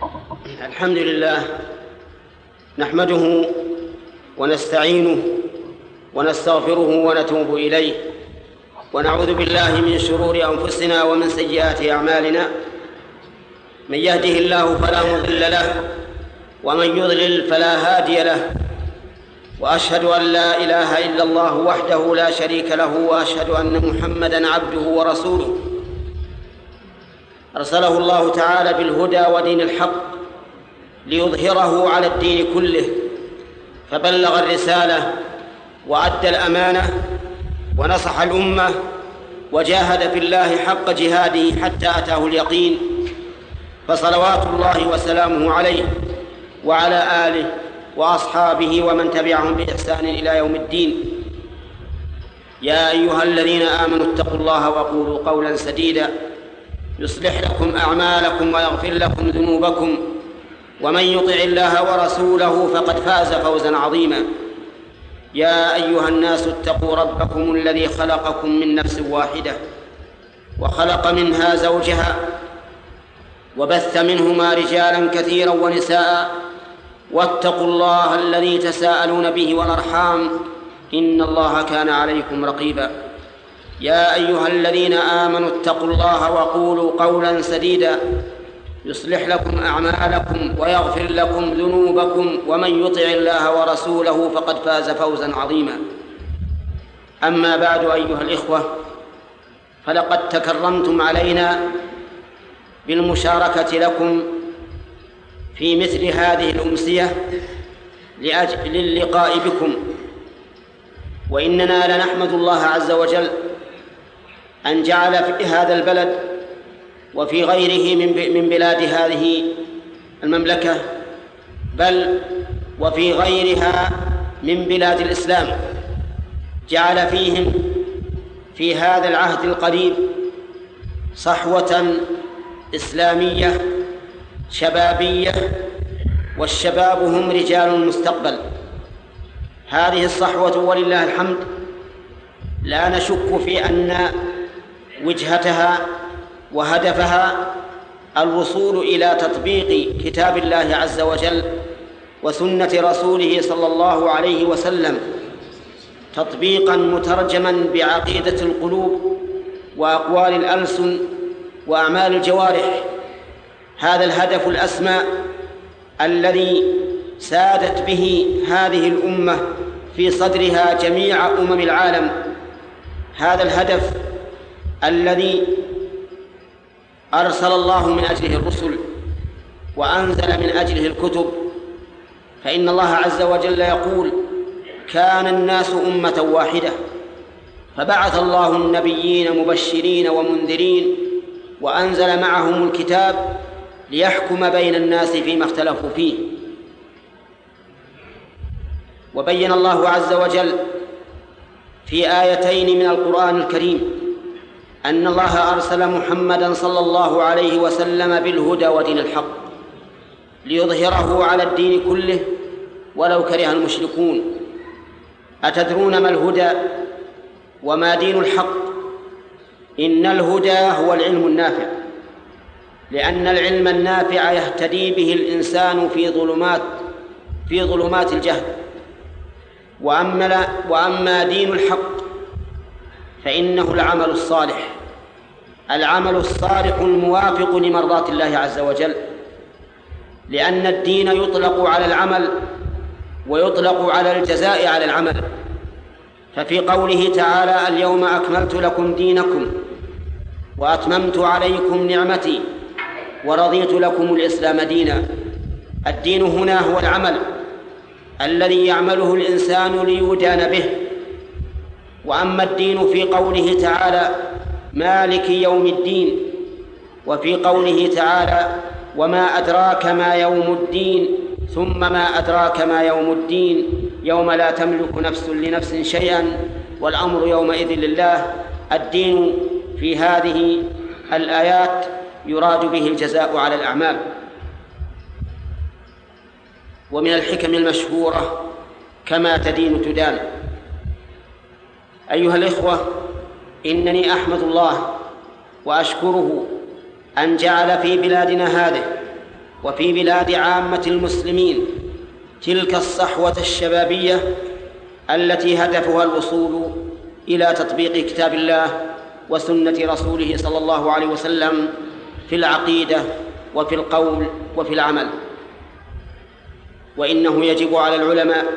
الحمد لله نحمده ونستعينه ونستغفره ونتوب إليه، ونعوذ بالله من شرور أنفسنا ومن سيئات أعمالنا. من يهده الله فلا مضل له، ومن يضلل فلا هادي له، وأشهد أن لا إله إلا الله وحده لا شريك له، وأشهد أن محمدًا عبده ورسوله أرسله الله تعالى بالهدى ودين الحق ليظهره على الدين كله، فبلغ الرسالة وأدى الأمانة ونصح الأمة وجاهد في الله حق جهاده حتى أتاه اليقين، فصلوات الله وسلامه عليه وعلى آله وأصحابه ومن تبعهم بإحسان إلى يوم الدين. يا أيها الذين آمنوا اتقوا الله وقولوا قولا سديدا يصلح لكم أعمالكم ويغفر لكم ذنوبكم، ومن يطع الله ورسوله فقد فاز فوزا عظيما. يا أيها الناس اتقوا ربكم الذي خلقكم من نفس واحدة وخلق منها زوجها وبث منهما رجالا كثيرا ونساء، واتقوا الله الذي تساءلون به والأرحام إن الله كان عليكم رقيبا. يا أيها الذين آمنوا اتقوا الله وقولوا قولا سديدا يصلح لكم أعمالكم ويغفر لكم ذنوبكم، ومن يطع الله ورسوله فقد فاز فوزا عظيما. أما بعد أيها الإخوة، فلقد تكرمتم علينا بالمشاركة لكم في مثل هذه الأمسية لأجل اللقاء بكم، وإننا لنحمد الله عز وجل أن جعل في هذا البلد وفي غيره من بلاد هذه المملكة، بل وفي غيرها من بلاد الإسلام، جعل فيهم في هذا العهد القريب صحوة إسلامية شبابية، والشباب هم رجال المستقبل. هذه الصحوة ولله الحمد لا نشك في أن وجهتها وهدفها الوصول إلى تطبيق كتاب الله عز وجل وسنة رسوله صلى الله عليه وسلم تطبيقا مترجما بعقيدة القلوب وأقوال الألسن وأعمال الجوارح. هذا الهدف الأسمى الذي سادت به هذه الأمة في صدرها جميع العالم، هذا الهدف الذي أرسل الله من أجله الرسل وأنزل من أجله الكتب. فإن الله عز وجل يقول: كان الناس أمة واحدة فبعث الله النبيين مبشرين ومنذرين وأنزل معهم الكتاب ليحكم بين الناس فيما اختلفوا فيه. وبين الله عز وجل في آيتين من القرآن الكريم أن الله أرسل محمدًا صلى الله عليه وسلم بالهدى ودين الحق ليظهره على الدين كله ولو كره المشركون. أتدرون ما الهدى وما دين الحق؟ إن الهدى هو العلم النافع، لأن العلم النافع يهتدي به الإنسان في ظلمات الجهل. وأما دين الحق فإنه العمل الصالح، العمل الصالح الموافق لمرضاة الله عز وجل، لأن الدين يطلق على العمل ويطلق على الجزاء على العمل. ففي قوله تعالى: اليوم أكملت لكم دينكم وأتممت عليكم نعمتي ورضيت لكم الإسلام دينا، الدين هنا هو العمل الذي يعمله الإنسان ليدان به. وأما الدين في قوله تعالى: مالك يوم الدين، وفي قوله تعالى: وما أدراك ما يوم الدين، ثم ما أدراك ما يوم الدين، يوم لا تملك نفس لنفس شيئا والأمر يومئذ لله. الدين في هذه الآيات يراد به الجزاء على الأعمال. ومن الحكم المشهورة: كما تدين تدان. أيها الإخوة، إنني أحمد الله وأشكره أن جعل في بلادنا هذه وفي بلاد عامة المسلمين تلك الصحوة الشبابية التي هدفها الوصول إلى تطبيق كتاب الله وسنة رسوله صلى الله عليه وسلم في العقيدة وفي القول وفي العمل. وإنه يجب على العلماء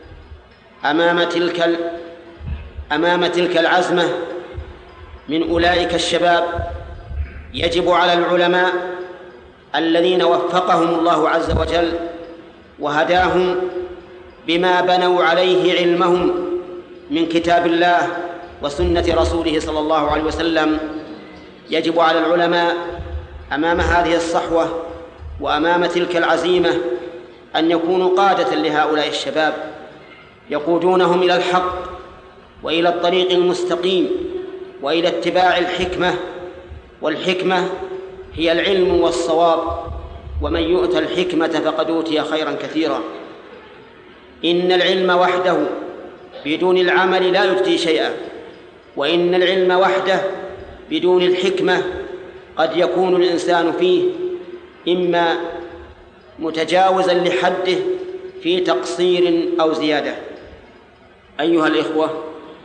أمام تلك العزمة من أولئك الشباب، يجب على العلماء الذين وفقهم الله عز وجل وهداهم بما بنوا عليه علمهم من كتاب الله وسنة رسوله صلى الله عليه وسلم، يجب على العلماء أمام هذه الصحوة وأمام تلك العزيمة أن يكونوا قادة لهؤلاء الشباب، يقودونهم إلى الحق وإلى الطريق المستقيم وإلى اتباع الحكمة، والحكمة هي العلم والصواب، ومن يؤت الحكمة فقد أوتي خيرا كثيرا. إن العلم وحده بدون العمل لا يجدي شيئا، وإن العلم وحده بدون الحكمة قد يكون الإنسان فيه إما متجاوزا لحده في تقصير أو زيادة. أيها الإخوة،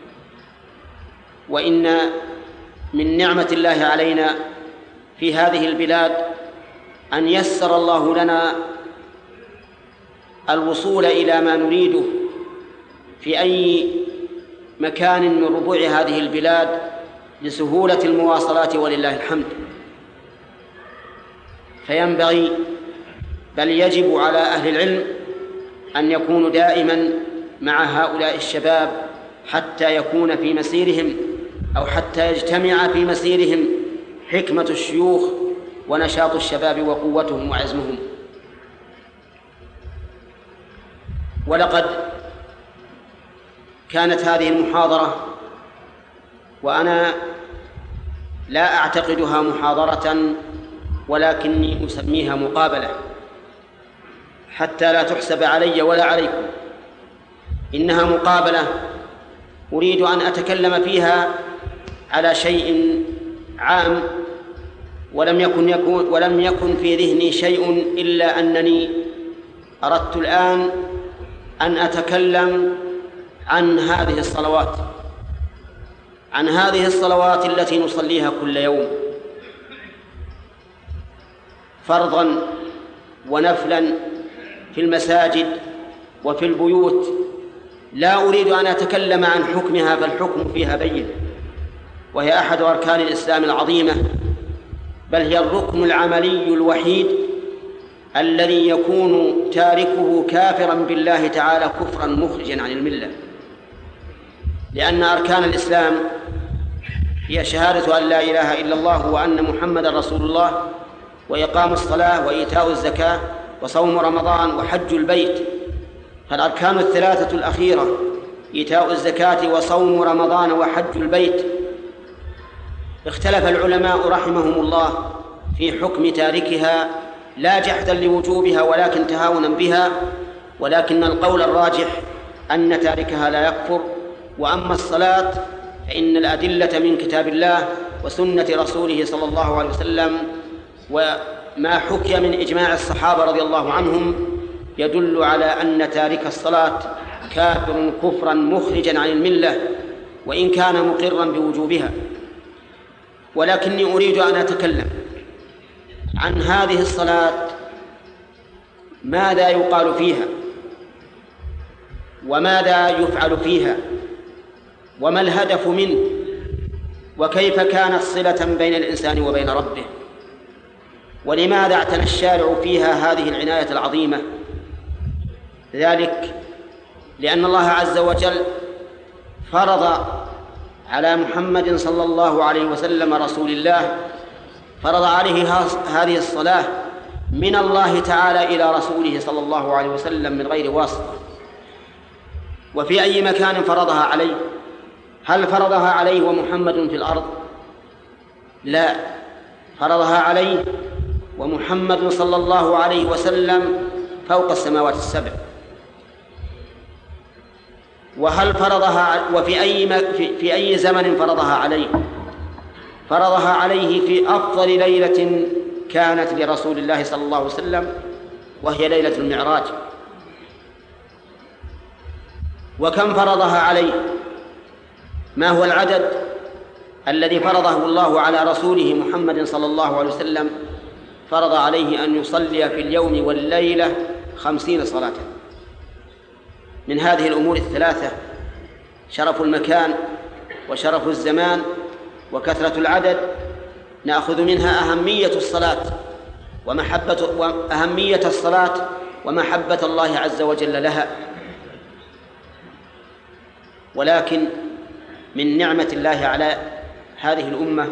وإن من نعمة الله علينا في هذه البلاد أن يسر الله لنا الوصول إلى ما نريده في أي مكان من ربوع هذه البلاد لسهولة المواصلات ولله الحمد. فينبغي بل يجب على أهل العلم أن يكونوا دائما مع هؤلاء الشباب حتى يكون في مسيرهم أو حتى يجتمع في مسيرهم حكمة الشيوخ ونشاط الشباب وقوتهم وعزمهم. ولقد كانت هذه المحاضرة وأنا لا أعتقدها محاضرة ولكني أسميها مقابلة حتى لا تحسب علي ولا عليكم. إنها مقابلة أريد أن أتكلم فيها على شيء عام، ولم يكن في ذهني شيء إلا أنني أردت الآن أن أتكلم عن هذه الصلوات التي نصليها كل يوم فرضا ونفلا في المساجد وفي البيوت. لا أريد أن أتكلم عن حكمها، فالحكم فيها بين، وهي أحد أركان الإسلام العظيمة، بل هي الركن العملي الوحيد الذي يكون تاركه كافرا بالله تعالى كفرا مخرجا عن الملة. لأن أركان الإسلام هي شهادة أن لا إله إلا الله وأن محمدا رسول الله، وإقام الصلاة وإيتاء الزكاة وصوم رمضان وحج البيت. فالأركان الثلاثة الأخيرة إيتاء الزكاة وصوم رمضان وحج البيت اختلف العلماء رحمهم الله في حكم تاركها، لا جحدا لوجوبها ولكن تهاونا بها، ولكن القول الراجح أن تاركها لا يكفر. وأما الصلاة فإن الأدلة من كتاب الله وسنة رسوله صلى الله عليه وسلم وما حكي من إجماع الصحابة رضي الله عنهم يدل على أن تارك الصلاة كافر كفرا مخرجا عن الملة وإن كان مقرا بوجوبها. ولكني أريد أن أتكلم عن هذه الصلاة، ماذا يقال فيها وماذا يفعل فيها وما الهدف منه، وكيف كانت صلة بين الإنسان وبين ربه، ولماذا اعتنى الشارع فيها هذه العناية العظيمة. ذلك لأن الله عز وجل فرض على محمد صلى الله عليه وسلم رسول الله، فرض عليه هذه الصلاة من الله تعالى إلى رسوله صلى الله عليه وسلم من غير واسطة. وفي أي مكان فرضها عليه؟ هل فرضها عليه ومحمد في الأرض؟ لا، فرضها عليه ومحمد صلى الله عليه وسلم فوق السماوات السبع. وهل فرضها في أي زمن فرضها عليه؟ فرضها عليه في أفضل ليلة كانت لرسول الله صلى الله عليه وسلم، وهي ليلة المعراج. وكم فرضها عليه؟ ما هو العدد الذي فرضه الله على رسوله محمد صلى الله عليه وسلم؟ فرض عليه أن يصلي في اليوم والليلة 50 صلاة. من هذه الأمور الثلاثة شرف المكان وشرف الزمان وكثرة العدد نأخذ منها أهمية الصلاة وأهمية الصلاة ومحبة الله عز وجل لها. ولكن من نعمة الله على هذه الأمة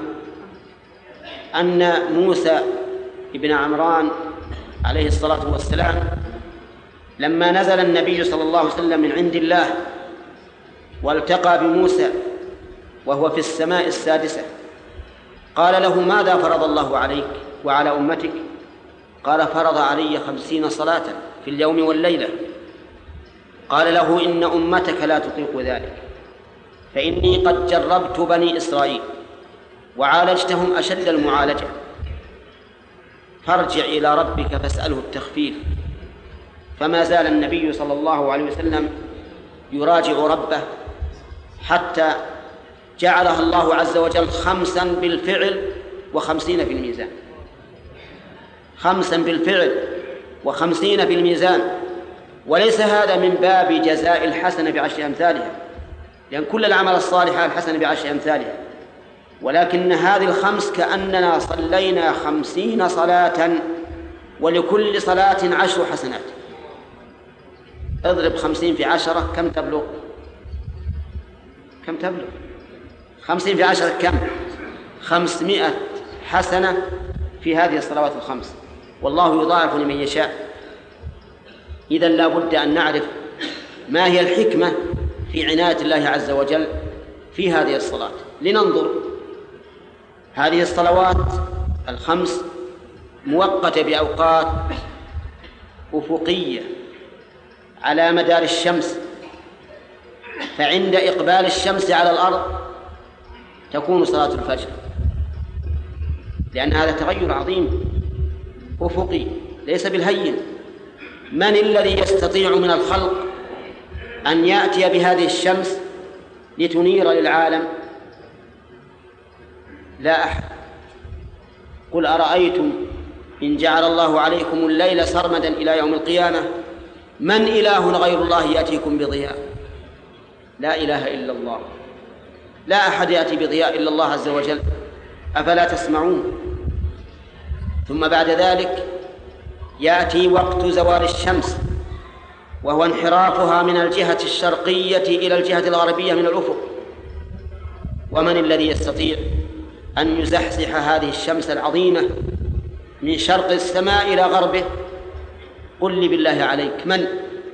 أن موسى ابن عمران عليه الصلاة والسلام لما نزل النبي صلى الله عليه وسلم من عند الله والتقى بموسى وهو في السماء السادسة، قال له: ماذا فرض الله عليك وعلى أمتك؟ قال: فرض علي 50 صلاة في اليوم والليلة. قال له: إن أمتك لا تطيق ذلك، فإني قد جربت بني إسرائيل وعالجتهم أشد المعالجة، فارجع إلى ربك فاسأله التخفيف. فما زال النبي صلى الله عليه وسلم يراجع ربه حتى جعلها الله عز وجل 5 بالفعل و50 بالميزان. 5 بالفعل و50 بالميزان. وليس هذا من باب جزاء الحسنة ب10 أمثالها، لأن كل العمل الصالح الحسنة ب10 أمثالها، ولكن هذه ال5 كأننا صلينا 50 صلاة، ولكل صلاة 10 حسنات. اضرب 50 في 10 كم تبلغ؟ 50 في 10 كم؟ 500 حسنة في هذه الصلوات ال5، والله يضاعف لمن يشاء. إذن لا بد أن نعرف ما هي الحكمة في عناية الله عز وجل في هذه الصلاة. لننظر. هذه الصلوات ال5 موقتة بأوقات أفقية على مدار الشمس، فعند إقبال الشمس على الأرض تكون صلاة الفجر، لأن هذا تغير عظيم أفقي ليس بالهين. من الذي يستطيع من الخلق أن يأتي بهذه الشمس لتنير للعالم؟ لا أحد. قل أرأيتم إن جعل الله عليكم الليل سرمدا إلى يوم القيامة من إله غير الله يأتيكم بضياء؟ لا إله إلا الله، لا أحد يأتي بضياء إلا الله عز وجل. أفلا تسمعون؟ ثم بعد ذلك يأتي وقت زوال الشمس، وهو انحرافها من الجهة الشرقية إلى الجهة الغربية من الأفق. ومن الذي يستطيع أن يزحزح هذه الشمس العظيمة من شرق السماء إلى غربه؟ قل لي بالله عليك من؟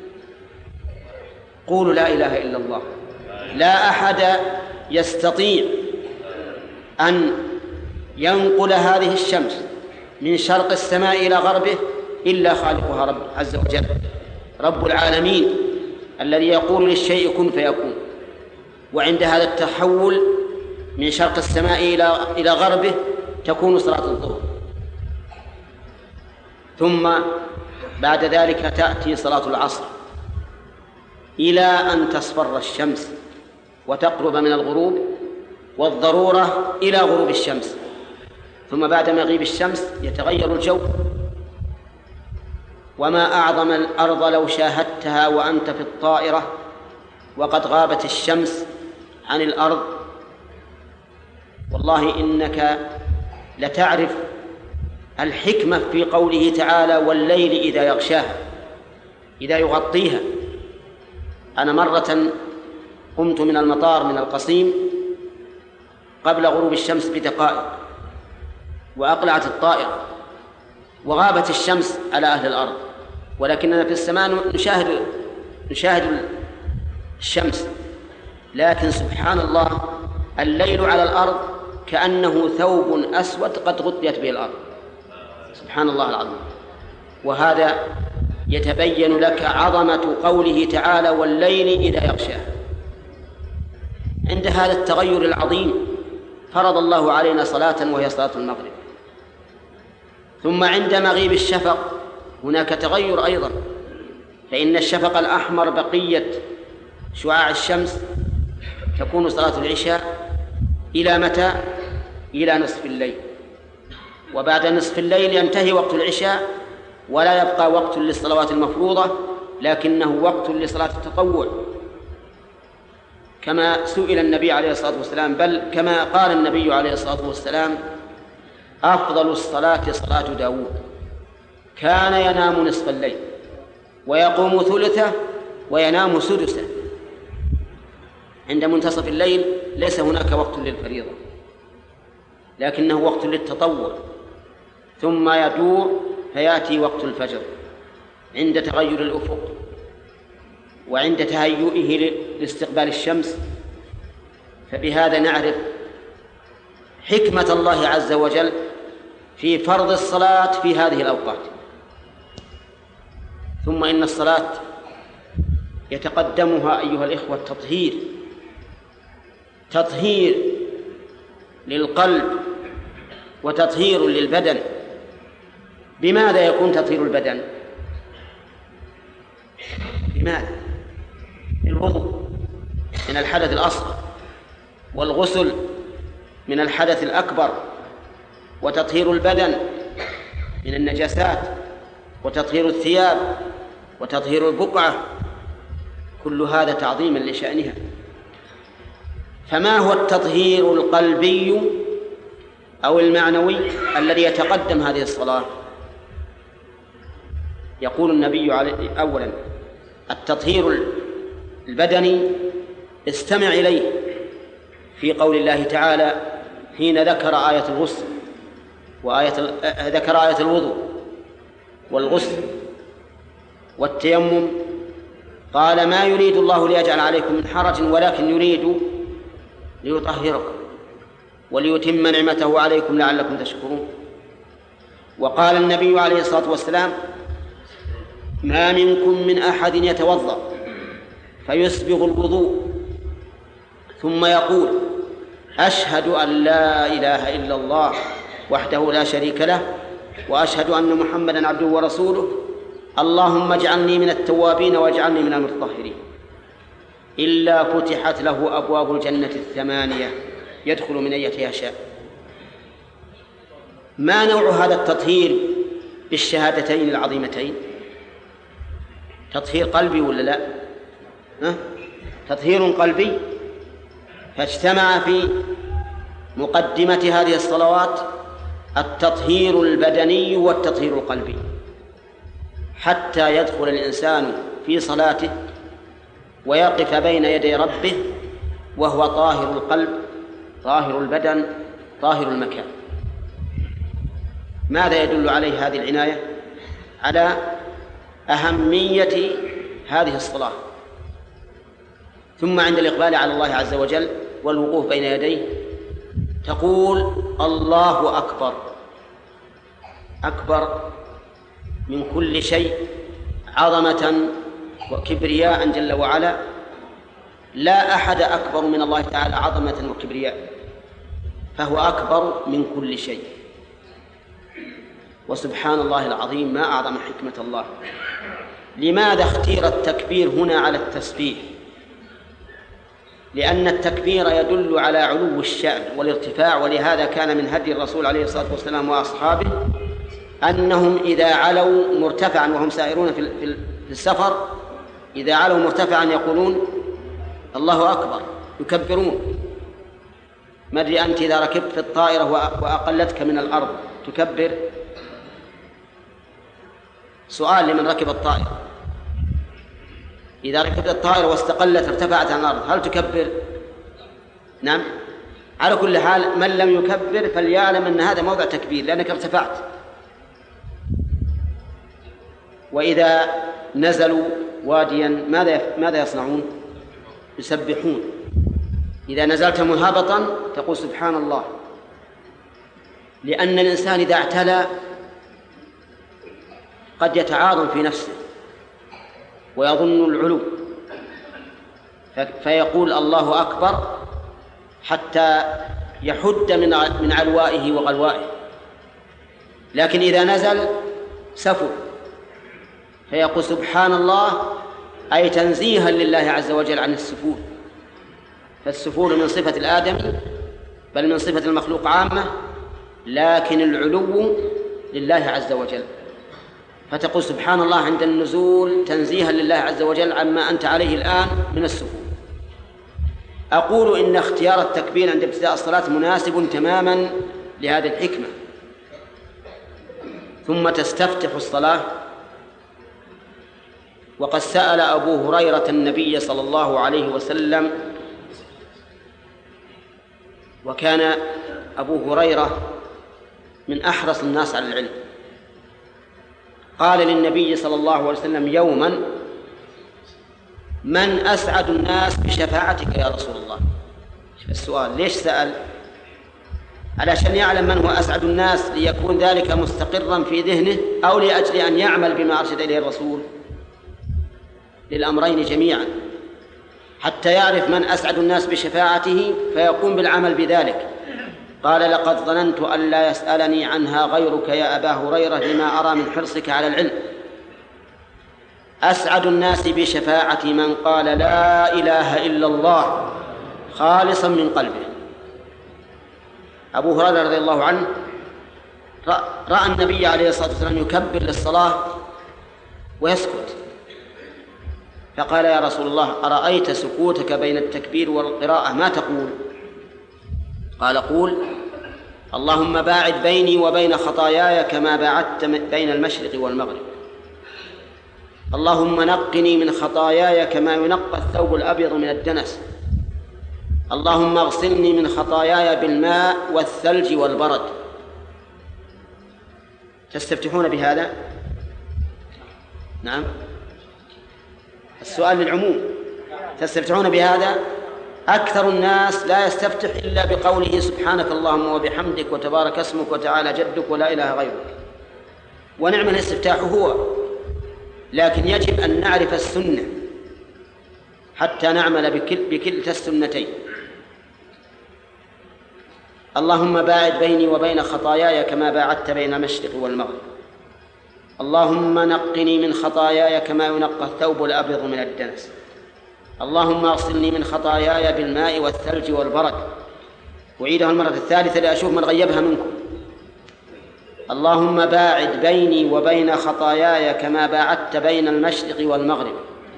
قولوا لا إله إلا الله. لا أحد يستطيع أن ينقل هذه الشمس من شرق السماء إلى غربه إلا خالقها رب عز وجل، رب العالمين، الذي يقول للشيء كن فيكون. وعند هذا التحول من شرق السماء إلى غربه تكون صلاة الظهر. ثم بعد ذلك تأتي صلاة العصر إلى أن تصفر الشمس وتقرب من الغروب، والضرورة إلى غروب الشمس. ثم بعد مغيب الشمس يتغير الجو. وما أعظم الأرض لو شاهدتها وأنت في الطائرة وقد غابت الشمس عن الأرض. والله إنك لتعرف الحكمة في قوله تعالى: والليل إذا يغشاها، إذا يغطيها. أنا مرة قمت من المطار من القصيم قبل غروب الشمس بدقائق، وأقلعت الطائرة وغابت الشمس على أهل الأرض، ولكننا في السماء نشاهد الشمس. لكن سبحان الله، الليل على الأرض كأنه ثوب أسود قد غطيت به الأرض. سبحان الله العظيم. وهذا يتبين لك عظمة قوله تعالى: والليل إذا يغشاه. عند هذا التغير العظيم فرض الله علينا صلاة، وهي صلاة المغرب. ثم عند مغيب الشفق هناك تغير أيضا، فإن الشفق الأحمر بقية شعاع الشمس تكون صلاة العشاء إلى متى؟ إلى نصف الليل، وبعد نصف الليل ينتهي وقت العشاء ولا يبقى وقت للصلوات المفروضة، لكنه وقت لصلاة التطوع، كما سئل النبي عليه الصلاة والسلام، بل كما قال النبي عليه الصلاة والسلام: أفضل الصلاة صلاة داود، كان ينام نصف الليل ويقوم ثلثه وينام سدسه. عند منتصف الليل ليس هناك وقت للفريضة، لكنه وقت للتطوع، ثم يدور فيأتي وقت الفجر عند تغير الأفق وعند تهيئه لاستقبال الشمس. فبهذا نعرف حكمة الله عز وجل في فرض الصلاة في هذه الأوقات. ثم إن الصلاة يتقدمها أيها الإخوة تطهير للقلب وتطهير للبدن. بماذا يكون تطهير البدن؟ بماذا؟ الوضوء من الحدث الأصغر، والغسل من الحدث الأكبر، وتطهير البدن من النجاسات، وتطهير الثياب، وتطهير البقعة، كل هذا تعظيما لشأنها. فما هو التطهير القلبي أو المعنوي الذي يتقدم هذه الصلاة؟ يقول النبي عليه أولا التطهير البدني، استمع إليه في قول الله تعالى حين ذكر آية الغسل ذكر آية الوضوء والغسل والتيمم، قال: ما يريد الله ليجعل عليكم من حرج ولكن يريد ليطهركم وليتم نعمته عليكم لعلكم تشكرون. وقال النبي عليه الصلاة والسلام: ما منكم من أحد يتوضأ فيسبغ الوضوء ثم يقول: أشهد أن لا إله إلا الله وحده لا شريك له وأشهد أن محمدًا عبده ورسوله، اللهم اجعلني من التوابين واجعلني من المتطهرين، إلا فتحت له أبواب الجنة 8 يدخل من أيتها شاء. ما نوع هذا التطهير بالشهادتين العظيمتين؟ تطهير قلبي ولا لا؟ تطهير قلبي، فاجتمع في مقدمة هذه الصلوات التطهير البدني والتطهير القلبي، حتى يدخل الإنسان في صلاته ويقف بين يدي ربه وهو طاهر القلب طاهر البدن طاهر المكان. ماذا يدل عليه هذه العناية؟ على أهمية هذه الصلاة. ثم عند الإقبال على الله عز وجل والوقوف بين يديه تقول: الله أكبر، أكبر من كل شيء عظمة وكبرياء جل وعلا، لا أحد أكبر من الله تعالى عظمة وكبرياء، فهو أكبر من كل شيء. وسبحان الله العظيم، ما أعظم حكمة الله. لماذا اختير التكبير هنا على التسبيح؟ لأن التكبير يدل على علو الشأن والارتفاع، ولهذا كان من هدي الرسول عليه الصلاة والسلام وأصحابه أنهم إذا علوا مرتفعا وهم سائرون في السفر، إذا علوا مرتفعا يقولون: الله أكبر، يكبرون. ما أدري أنت إذا ركبت في الطائرة وأقلتك من الأرض تكبر؟ سؤال لمن ركب الطائرة: إذا ركبت الطائرة واستقلت ارتفعت عن الأرض هل تكبر؟ نعم. على كل حال من لم يكبر فليعلم أن هذا موضع تكبير لأنك ارتفعت. وإذا نزلوا واديا ماذا يصنعون؟ يسبحون. إذا نزلت منهبطا تقول: سبحان الله. لأن الإنسان إذا اعتلى قد يتعاظم في نفسه ويظن العلو، فيقول الله أكبر حتى يحد من علوائه وغلوائه. لكن إذا نزل سفل، فيقول سبحان الله، أي تنزيها لله عز وجل عن السفول. فالسفول من صفة الآدمي بل من صفة المخلوق عامة، لكن العلو لله عز وجل، فتقول سبحان الله عند النزول تنزيها لله عز وجل عما أنت عليه الآن من السفول. أقول إن اختيار التكبير عند ابتداء الصلاة مناسب تماما لهذه الحكمة. ثم تستفتح الصلاة. وقد سأل أبو هريرة النبي صلى الله عليه وسلم، وكان أبو هريرة من أحرص الناس على العلم، قال للنبي صلى الله عليه وسلم يوما: من أسعد الناس بشفاعتك يا رسول الله؟ السؤال ليش سأل؟ علشان يعلم من هو أسعد الناس، ليكون ذلك مستقرا في ذهنه، أو لأجل أن يعمل بما أرشد إليه الرسول؟ للأمرين جميعا، حتى يعرف من أسعد الناس بشفاعته فيقوم بالعمل بذلك. قال: لقد ظننت أن لا يسألني عنها غيرك يا أبا هريرة لما أرى من حرصك على العلم. أسعد الناس بشفاعة من قال لا إله إلا الله خالصا من قلبه. أبو هريرة رضي الله عنه رأى النبي عليه الصلاة والسلام يكبر للصلاة ويسكت، فقال: يا رسول الله، أرأيت سكوتك بين التكبير والقراءة ما تقول؟ قال: قول: اللهم باعد بيني وبين خطاياي كما باعدت بين المشرق والمغرب. اللهم نقني من خطاياي كما ينقى الثوب الأبيض من الدنس. اللهم اغسلني من خطاياي بالماء والثلج والبرد. تستفتحون بهذا؟ نعم، السؤال للعموم. تستفتحون بهذا؟ أكثر الناس لا يستفتح إلا بقوله سبحانك اللهم وبحمدك وتبارك اسمك وتعالى جدك ولا إله غيرك، ونعم الاستفتاح هو، لكن يجب أن نعرف السنة حتى نعمل بكلتا السنتين. اللهم باعد بيني وبين خطاياي كما باعدت بين المشرق والمغرب. اللهم نقني من خطاياي كما ينقى الثوب الأبيض من الدنس. اللهم اغسلني من خطاياي بالماء والثلج والبرد. أعيدها المرة الثالثة لأشوف من غيبها منكم. اللهم باعد بيني وبين خطاياي كما باعدت بين المشرق والمغرب.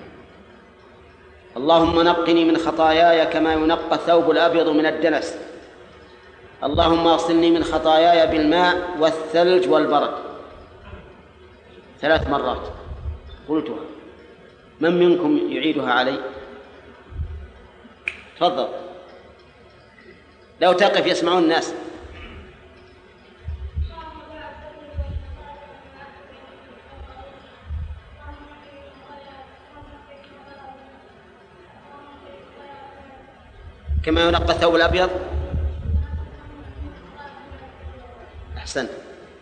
اللهم نقني من خطاياي كما ينقى الثوب الأبيض من الدنس. اللهم اغسلني من خطاياي بالماء والثلج والبرد. 3 مرات قلتها. من منكم يعيدها علي؟ تفضل، لو تقف يسمعون الناس. كما ينقى الثوب الأبيض. أحسنت.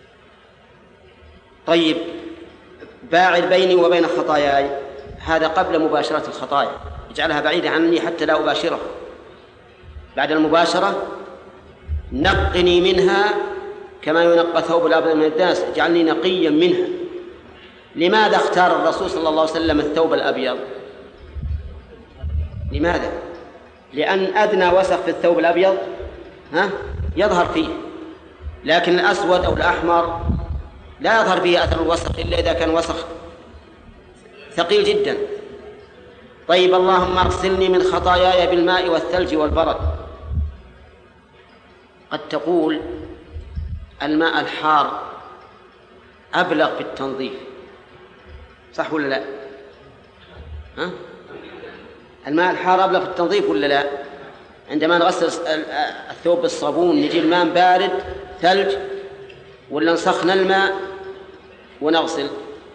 طيب، باعد بيني وبين خطاياي، هذا قبل مباشرة الخطايا، اجعلها بعيدة عني حتى لا أباشرها. بعد المباشرة نقني منها كما ينقى ثوب الأبيض من الدنس، اجعلني نقيا منها. لماذا اختار الرسول صلى الله عليه وسلم الثوب الأبيض؟ لماذا؟ لأن أدنى وسخ في الثوب الأبيض يظهر فيه، لكن الأسود أو الأحمر لا يظهر فيه أثر الوسخ إلا إذا كان وسخ ثقيل جدا. طيب، اللهم اغسلني من خطاياي بالماء والثلج والبرد. قد تقول الماء الحار أبلغ في التنظيف، صح ولا لا؟ الماء الحار أبلغ في التنظيف ولا لا؟ عندما نغسل الثوب بالصابون نجي الماء بارد ثلج، ولا نسخن الماء ونغسل؟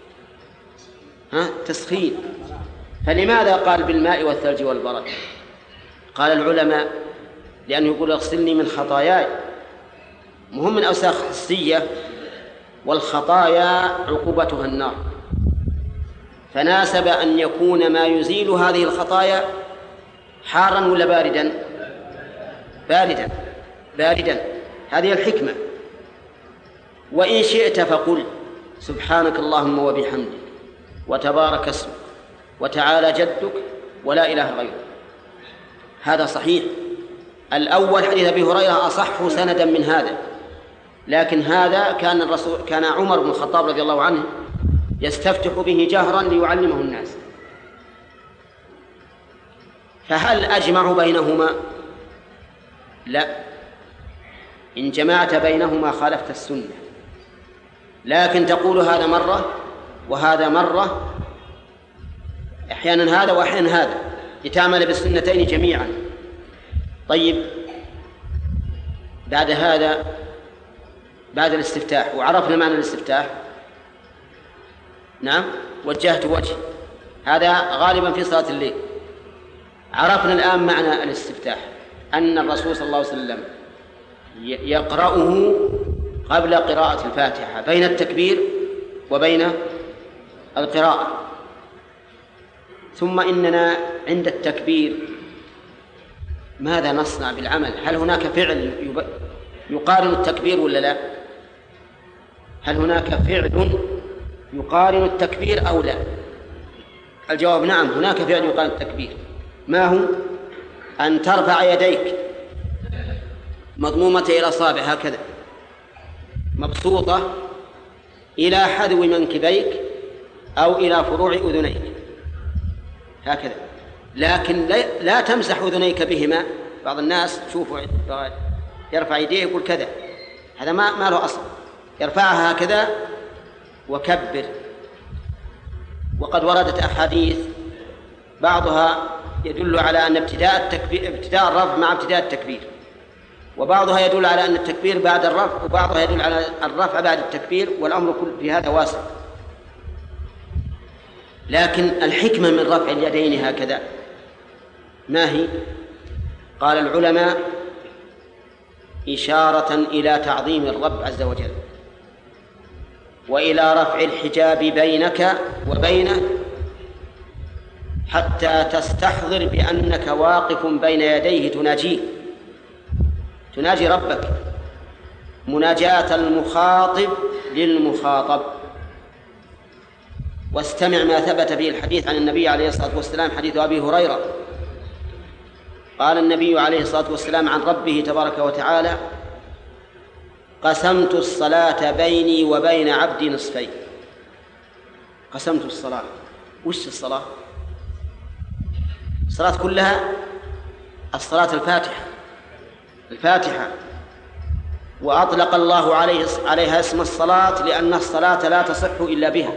تسخين. فلماذا قال بالماء والثلج والبرد؟ قال العلماء لأنه يقول اغسلني من خطاياي، مهم من أوساخ حسية، والخطايا عقوبتها النار، فناسب أن يكون ما يزيل هذه الخطايا حارا ولا باردا؟ باردا. هذه الحكمة. وإن شئت فقل سبحانك اللهم وبحمدك وتبارك اسمك وتعالى جدك ولا إله غيرك. هذا صحيح. الأول حديث أبي هريرة أصح سندا من هذا، لكن هذا كان عمر بن الخطاب رضي الله عنه يستفتح به جهرا ليعلمه الناس. فهل أجمع بينهما؟ لا، إن جمعت بينهما خالفت السنة، لكن تقول هذا مرة وهذا مرة، أحيانا هذا وأحيانا هذا، لتعمل بالسنتين جميعا. طيب، بعد هذا، بعد الاستفتاح، وعرفنا معنى الاستفتاح، نعم، وجهت وجهي، هذا غالبا في صلاة الليل. عرفنا الآن معنى الاستفتاح، أن الرسول صلى الله عليه وسلم يقرأه قبل قراءة الفاتحة بين التكبير وبين القراءة. ثم إننا عند التكبير ماذا نصنع بالعمل؟ هل هناك فعل يقارن التكبير ولا لا؟ هل هناك فعل يقارن التكبير أو لا؟ الجواب نعم، هناك فعل يقارن التكبير. ما هو؟ أن ترفع يديك مضمومة إلى أصابع هكذا، مبسوطة إلى حذو منكبيك أو إلى فروع أذنيك هكذا، لكن لا تمسح أذنيك بهما. بعض الناس شوفوا يرفع يديه يقول كذا، هذا ما له أصل. يرفعها هكذا وكبر. وقد وردت أحاديث بعضها يدل على أن ابتداء الرفع مع ابتداء التكبير، وبعضها يدل على أن التكبير بعد الرفع، وبعضها يدل على الرفع بعد التكبير، والأمر كل في هذا واسع. لكن الحكمة من رفع اليدين هكذا ما هي؟ قال العلماء: إشارة إلى تعظيم الرب عز وجل، وإلى رفع الحجاب بينك وبينه، حتى تستحضر بأنك واقف بين يديه تناجي ربك مناجاة المخاطب للمخاطب. واستمع ما ثبت به الحديث عن النبي عليه الصلاة والسلام، حديث أبي هريرة. قال النبي عليه الصلاة والسلام عن ربه تبارك وتعالى: قسمت الصلاة بيني وبين عبدي نصفين. قسمت الصلاة، وش الصلاة؟ الصلاة كلها، الصلاة الفاتحة، وأطلق الله عليها اسم الصلاة لأن الصلاة لا تصح إلا بها.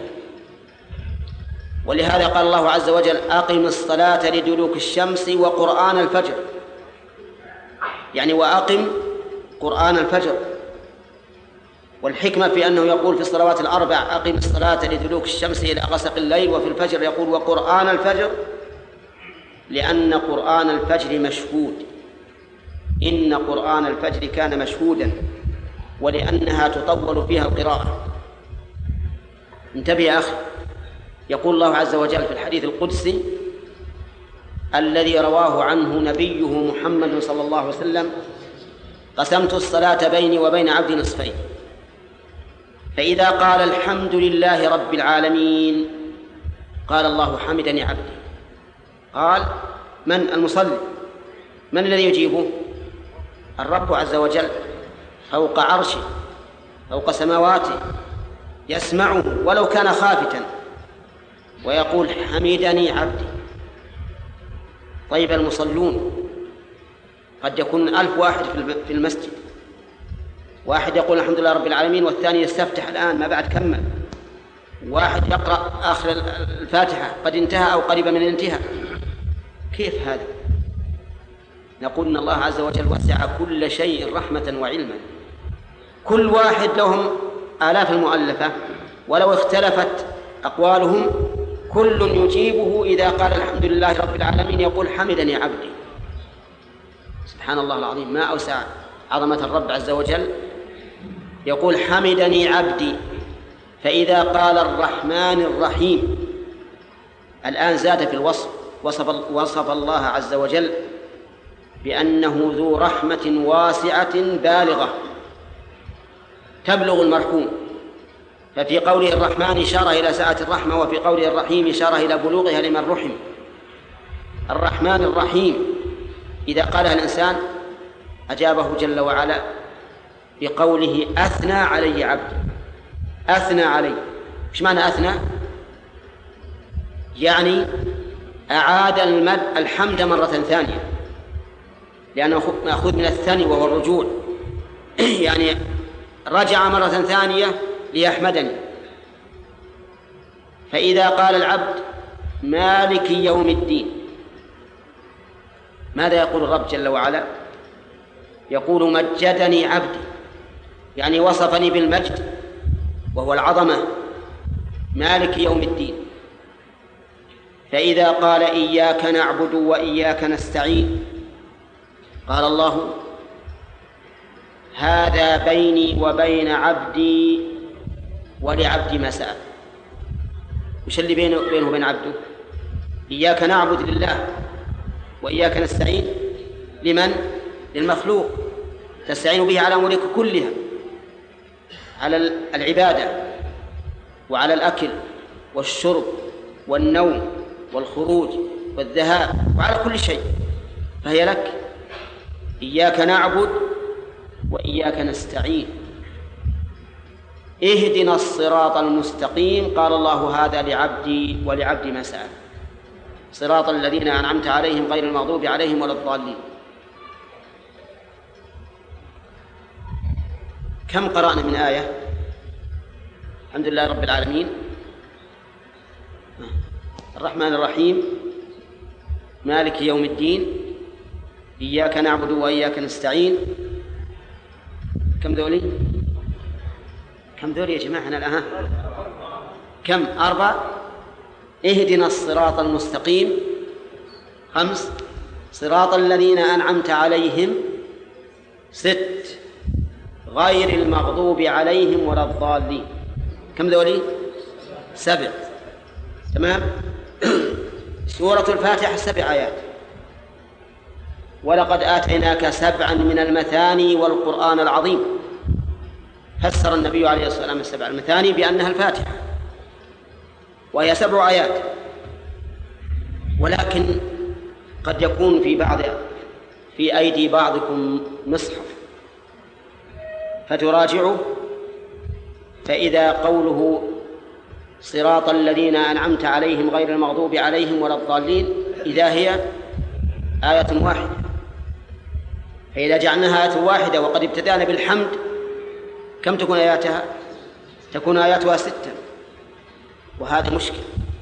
ولهذا قال الله عز وجل: أقم الصلاة لدلوك الشمس وقرآن الفجر، يعني وأقم قرآن الفجر. والحكمة في أنه يقول في الصلوات الأربع: أقم الصلاة لدلوك الشمس إلى غسق الليل، وفي الفجر يقول: وقرآن الفجر، لأن قرآن الفجر مشهود، إن قرآن الفجر كان مشهودا، ولأنها تطول فيها القراءة. انتبه يا أخي، يقول الله عز وجل في الحديث القدسي الذي رواه عنه نبيه محمد صلى الله عليه وسلم: قسمت الصلاة بيني وبين عبدي نصفين، فإذا قال الحمد لله رب العالمين قال الله: حمدني عبدي. قال: من المصلي؟ من الذي يجيبه؟ الرب عز وجل فوق عرشه، فوق سماواته، يسمعه ولو كان خافتا، ويقول: حمدني عبدي. طيب، المصلون قد يكون 1000 واحد في المسجد، واحد يقول الحمد لله رب العالمين، والثاني يستفتح الآن ما بعد كمل، واحد يقرأ آخر الفاتحة قد انتهى أو قريب من الانتهاء. كيف هذا؟ نقول إن الله عز وجل وسع كل شيء رحمة وعلما. كل واحد لهم آلاف المؤلفة، ولو اختلفت أقوالهم كل يجيبه إذا قال الحمد لله رب العالمين يقول: حمدني عبدي. سبحان الله العظيم، ما أوسع عظمة الرب عز وجل. يقول: حمدني عبدي. فإذا قال الرحمن الرحيم، الآن زاد في الوصف، وصف الله عز وجل بأنه ذو رحمة واسعة بالغة. تبلغ المرحوم. ففي قوله الرحمن إشارة إلى سعة الرحمة، وفي قوله الرحيم إشارة إلى بلوغها لمن رحم. الرحمن الرحيم إذا قالها الإنسان أجابه جل وعلا بقوله أثنى علي عبدي. أثنى علي، إيش معنى أثنى؟ يعني أعاد الحمد مرة ثانية، لأنه مأخوذ من الثاني وهو الرجوع يعني رجع مرة ثانية ليحمدني. فإذا قال العبد مالك يوم الدين، ماذا يقول الرب جل وعلا؟ يقول مجدني عبدي، يعني وصفني بالمجد وهو العظمة، مالك يوم الدين. فإذا قال إياك نعبد وإياك نستعين، قال الله هذا بيني وبين عبدي ولعبدي ما سأل. وش اللي بينه وبين عبده؟ إياك نعبد لله، وإياك نستعين لمن؟ للمخلوق، تستعين به على أمورك كلها، على العبادة وعلى الأكل والشرب والنوم والخروج والذهاب وعلى كل شيء، فهي لك. إياك نعبد وإياك نستعين، اهدنا الصراط المستقيم، قال الله هذا لعبدي ولعبدي ما سأل، صراط الذين أنعمت عليهم غير المغضوب عليهم ولا الضالين. كم قرأنا من آية؟ الحمد لله رب العالمين، الرحمن الرحيم، مالك يوم الدين، إياك نعبد وإياك نستعين. كم ذولي؟ كم ذولي يا جماعة؟ الآن كم؟ 4. اهدنا الصراط المستقيم 5. صراط الذين أنعمت عليهم 6. غير المغضوب عليهم ولا الضالين. كم ذولي؟ 7. تمام. سورة الفاتحة 7 آيات. ولقد آتيناك 7 من المثاني والقرآن العظيم. فسر النبي عليه الصلاة والسلام 7 المثاني بأنها الفاتحة، وهي 7 آيات. ولكن قد يكون في أيدي بعضكم مصحف فتراجعه، فإذا قوله صراط الذين أنعمت عليهم غير المغضوب عليهم ولا الضالين إذا هي آية واحدة، فإذا جعلناها آية واحدة وقد ابتدأنا بالحمد كم تكون آياتها؟ تكون آياتها 6، وهذا مشكل.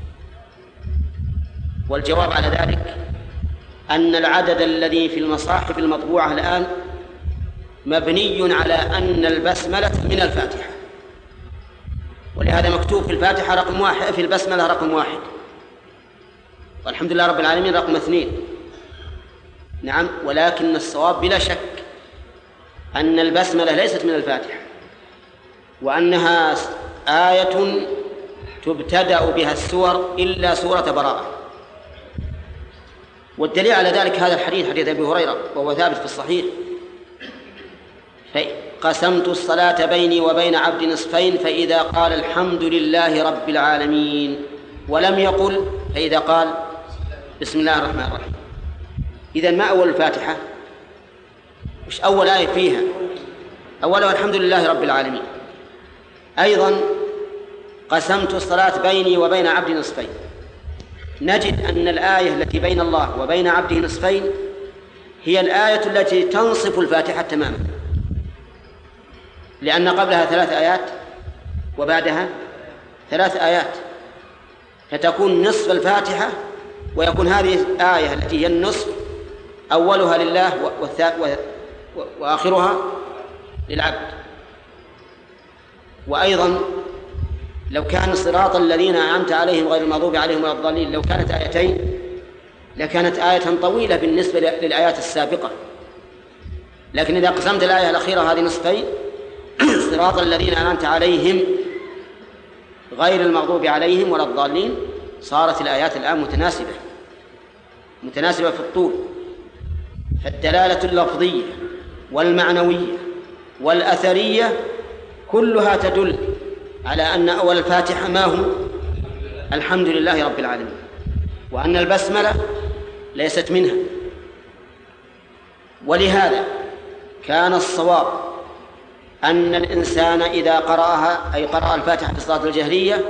والجواب على ذلك أن العدد الذي في المصاحف المطبوعة الآن مبني على أن البسملة من الفاتحة، ولهذا مكتوب في الفاتحة رقم 1، في البسملة رقم 1، والحمد لله رب العالمين رقم 2. نعم، ولكن الصواب بلا شك أن البسملة ليست من الفاتحة، وأنها آية تبتدأ بها السور إلا سورة براءة. والدليل على ذلك هذا الحديث، حديث أبي هريرة وهو ثابت في الصحيح: قسمت الصلاة بيني وبين عبد نصفين، فإذا قال الحمد لله رب العالمين ولم يقل، فإذا قال بسم الله الرحمن الرحيم. إذن ما أول الفاتحة؟ مش أول آية فيها؟ أولها الحمد لله رب العالمين. أيضا قسمت الصلاة بيني وبين عبد نصفين، نجد أن الآية التي بين الله وبين عبده نصفين هي الآية التي تنصف الفاتحة تماما، لأن قبلها 3 آيات وبعدها 3 آيات، فتكون نصف الفاتحة، ويكون هذه الآية التي هي النصف أولها لله وآخرها للعبد. وأيضا لو كان صراط الذين أنعمت عليهم غير المغضوب عليهم ولا الضالين لو كانت آيتين لكانت آية طويلة بالنسبة للآيات السابقة، لكن إذا قسمت الآية الأخيرة هذه نصفين صراط الذين أنعمت عليهم غير المغضوب عليهم ولا الضالين، صارت الآيات الآن متناسبة في الطول. فالدلالة اللفظية والمعنوية والأثرية كلها تدل على أن أول الفاتحة ما هو؟ الحمد لله رب العالمين، وأن البسملة ليست منها. ولهذا كان الصواب أن الإنسان إذا قرأها، أي قرأ الفاتحة في الصلاة الجهرية،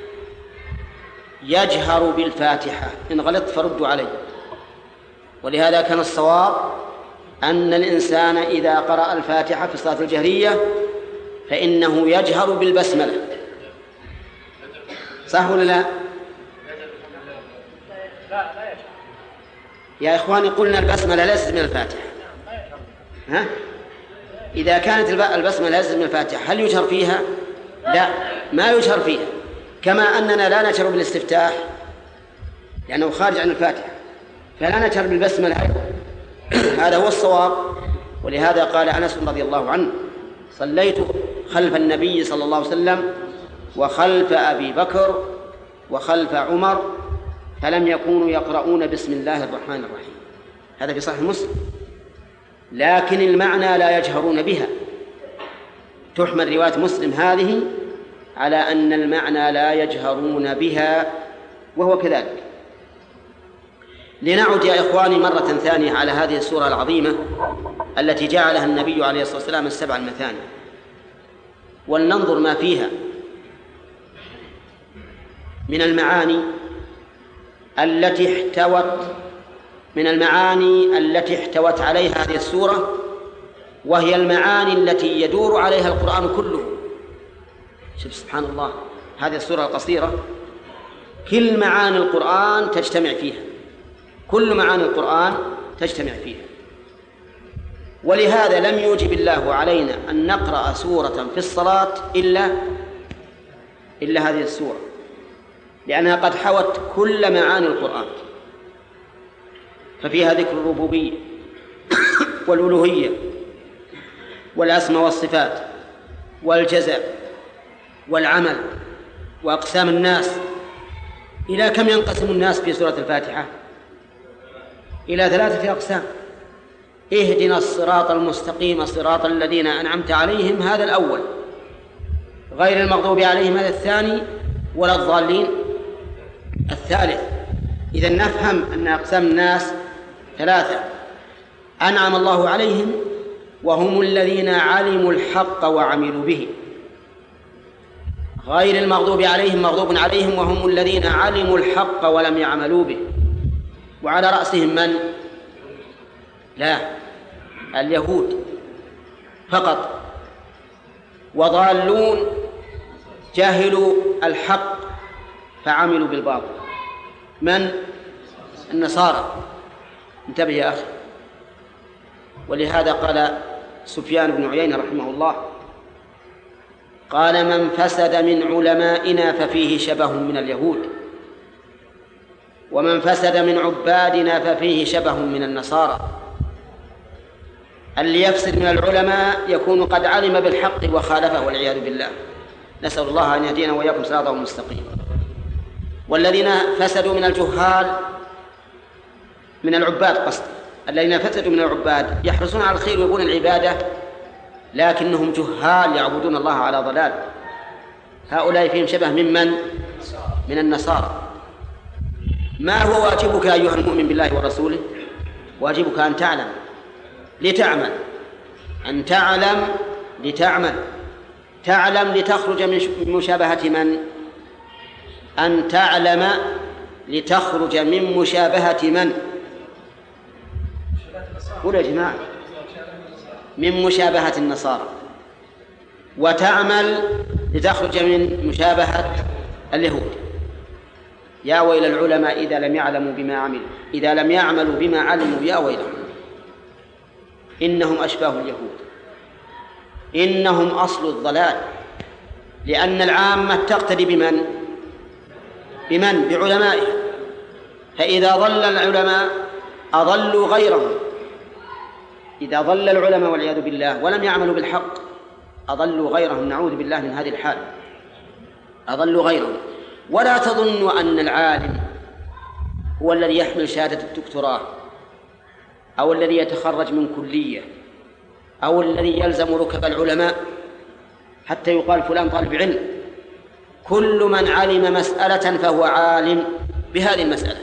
يجهر بالفاتحة. إن غلطت فردوا علي. ولهذا كان الصواب أن الإنسان إذا قرأ الفاتحة في الصلاة الجهرية فإنه يجهر بالبسملة. صح ولا لا؟ يا إخواني قلنا البسملة ليست من الفاتحة. ها؟ إذا كانت البسملة ليست من الفاتحة هل يجهر فيها؟ لا، ما يجهر فيها، كما أننا لا نجهر بالاستفتاح لأنه خارج عن الفاتحة، فلا نجهر بالبسملة أيضا. هذا هو الصواب. ولهذا قال أنس رضي الله عنه: صليت خلف النبي صلى الله عليه وسلم وخلف أبي بكر وخلف عمر فلم يكونوا يقرؤون بسم الله الرحمن الرحيم. هذا في صحيح مسلم. لكن المعنى لا يجهرون بها. تحمل رواية مسلم هذه على أن المعنى لا يجهرون بها، وهو كذلك. لنعد يا إخواني مرة ثانية على هذه السورة العظيمة التي جعلها النبي عليه الصلاة والسلام 7 المثاني، ولننظر ما فيها من المعاني التي احتوت عليها هذه السورة، وهي المعاني التي يدور عليها القرآن كله. شوف سبحان الله، هذه السورة القصيرة كل معاني القرآن تجتمع فيها، كل معاني القرآن تجتمع فيها. ولهذا لم يوجب الله علينا أن نقرأ سورة في الصلاة إلا هذه السورة، لأنها قد حوت كل معاني القرآن. ففيها ذكر الربوبية والألوهية والأسماء والصفات والجزاء والعمل وأقسام الناس. إلى كم ينقسم الناس في سورة الفاتحة؟ إلى 3 أقسام. اهدنا الصراط المستقيم صراط الذين أنعمت عليهم، هذا الأول، غير المغضوب عليهم هذا الثاني، ولا الضالين الثالث. إذن نفهم أن أقسام الناس 3: أنعم الله عليهم وهم الذين علموا الحق وعملوا به، غير المغضوب عليهم مغضوب عليهم وهم الذين علموا الحق ولم يعملوا به. وعلى رأسهم من؟ لا، اليهود فقط. وضالون جاهلوا الحق فعملوا بالباطل، من؟ النصارى. انتبه يا أخي. ولهذا قال سفيان بن عيينة رحمه الله: قال: من فسد من علمائنا ففيه شبه من اليهود، ومن فسد من عبادنا ففيه شبه من النصارى. اللي يفسد من العلماء يكون قد علم بالحق وخالفه والعياذ بالله. نسأل الله أن يهدينا وإياكم صراطه المستقيم. والذين فسدوا من الجهال، من العباد قصد، الذين فسدوا من العباد يحرصون على الخير ويبون العبادة لكنهم جهال يعبدون الله على ضلال. هؤلاء فيهم شبه من النصارى. ما هو واجبك أيها المؤمن بالله ورسوله؟ واجبك أن تعلم لتعمل، أن تعلم لتعمل، تعلم لتخرج من مشابهة من؟ أن تعلم لتخرج من مشابهة من؟ قولوا يا جماعة، من مشابهة النصارى. وتعمل لتخرج من مشابهة اليهود. يا ويل العلماء إذا لم يعلموا بما عملوا، إذا لم يعملوا بما علموا يا ويلهم، إنهم أشباه اليهود، إنهم أصل الضلال. لأن العامة تقتدي بمن؟ بعلمائها. فإذا ضل العلماء أضلوا غيرهم. إذا ضل العلماء والعياذ بالله ولم يعملوا بالحق أضلوا غيرهم، نعوذ بالله من هذه الحال، أضلوا غيرهم. ولا تظنوا أن العالم هو الذي يحمل شهادة الدكتوراه أو الذي يتخرج من كلية أو الذي يلزم ركب العلماء. حتى يقال فلان طالب علم. كل من علم مسألة فهو عالم بهذه المسألة.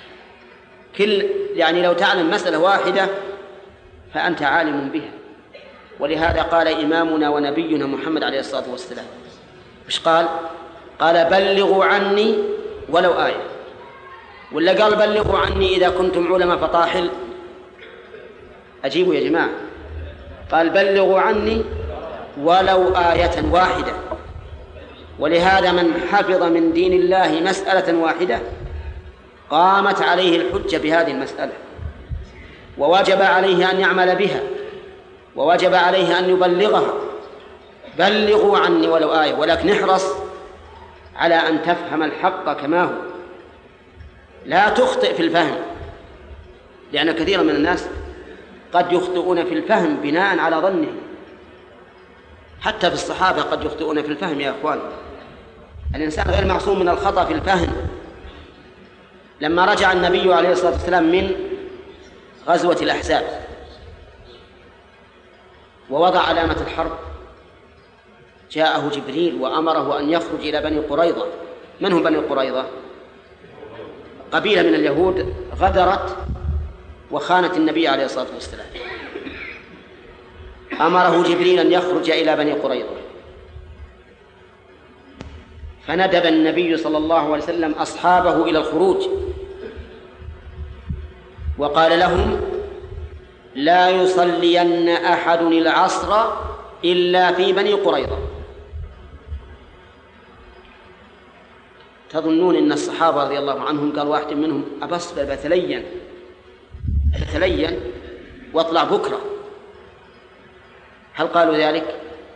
يعني لو تعلم مسألة واحدة فأنت عالم بها. ولهذا قال إمامنا ونبينا محمد عليه الصلاة والسلام، مش قال بلغوا عني ولو آية، ولا قال بلغوا عني إذا كنتم علماء فطاحل؟ أجيبوا يا جماعة. قال بلغوا عني ولو آية واحدة. ولهذا من حفظ من دين الله مسألة واحدة قامت عليه الحجة بهذه المسألة، ووجب عليه أن يعمل بها، ووجب عليه أن يبلغها. بلغوا عني ولو آية، ولكن احرص على أن تفهم الحق كما هو، لا تخطئ في الفهم، لأن كثيرا من الناس قد يخطئون في الفهم بناء على ظنه. حتى في الصحابة قد يخطئون في الفهم يا أخوان. الإنسان غير معصوم من الخطأ في الفهم. لما رجع النبي عليه الصلاة والسلام من غزوة الأحزاب ووضع علامة الحرب، جاءه جبريل وأمره أن يخرج إلى بني قريظة. من هم بني قريظة؟ قبيلة من اليهود غدرت وخانت النبي عليه الصلاة والسلام. أمره جبريل أن يخرج إلى بني قريظة، فندب النبي صلى الله عليه وسلم أصحابه إلى الخروج، وقال لهم لا يصلين أحد العصر إلا في بني قريظة. تظنون أن الصحابة رضي الله عنهم قال واحد منهم أبصر بتلين واطلع بكرة؟ هل قالوا ذلك؟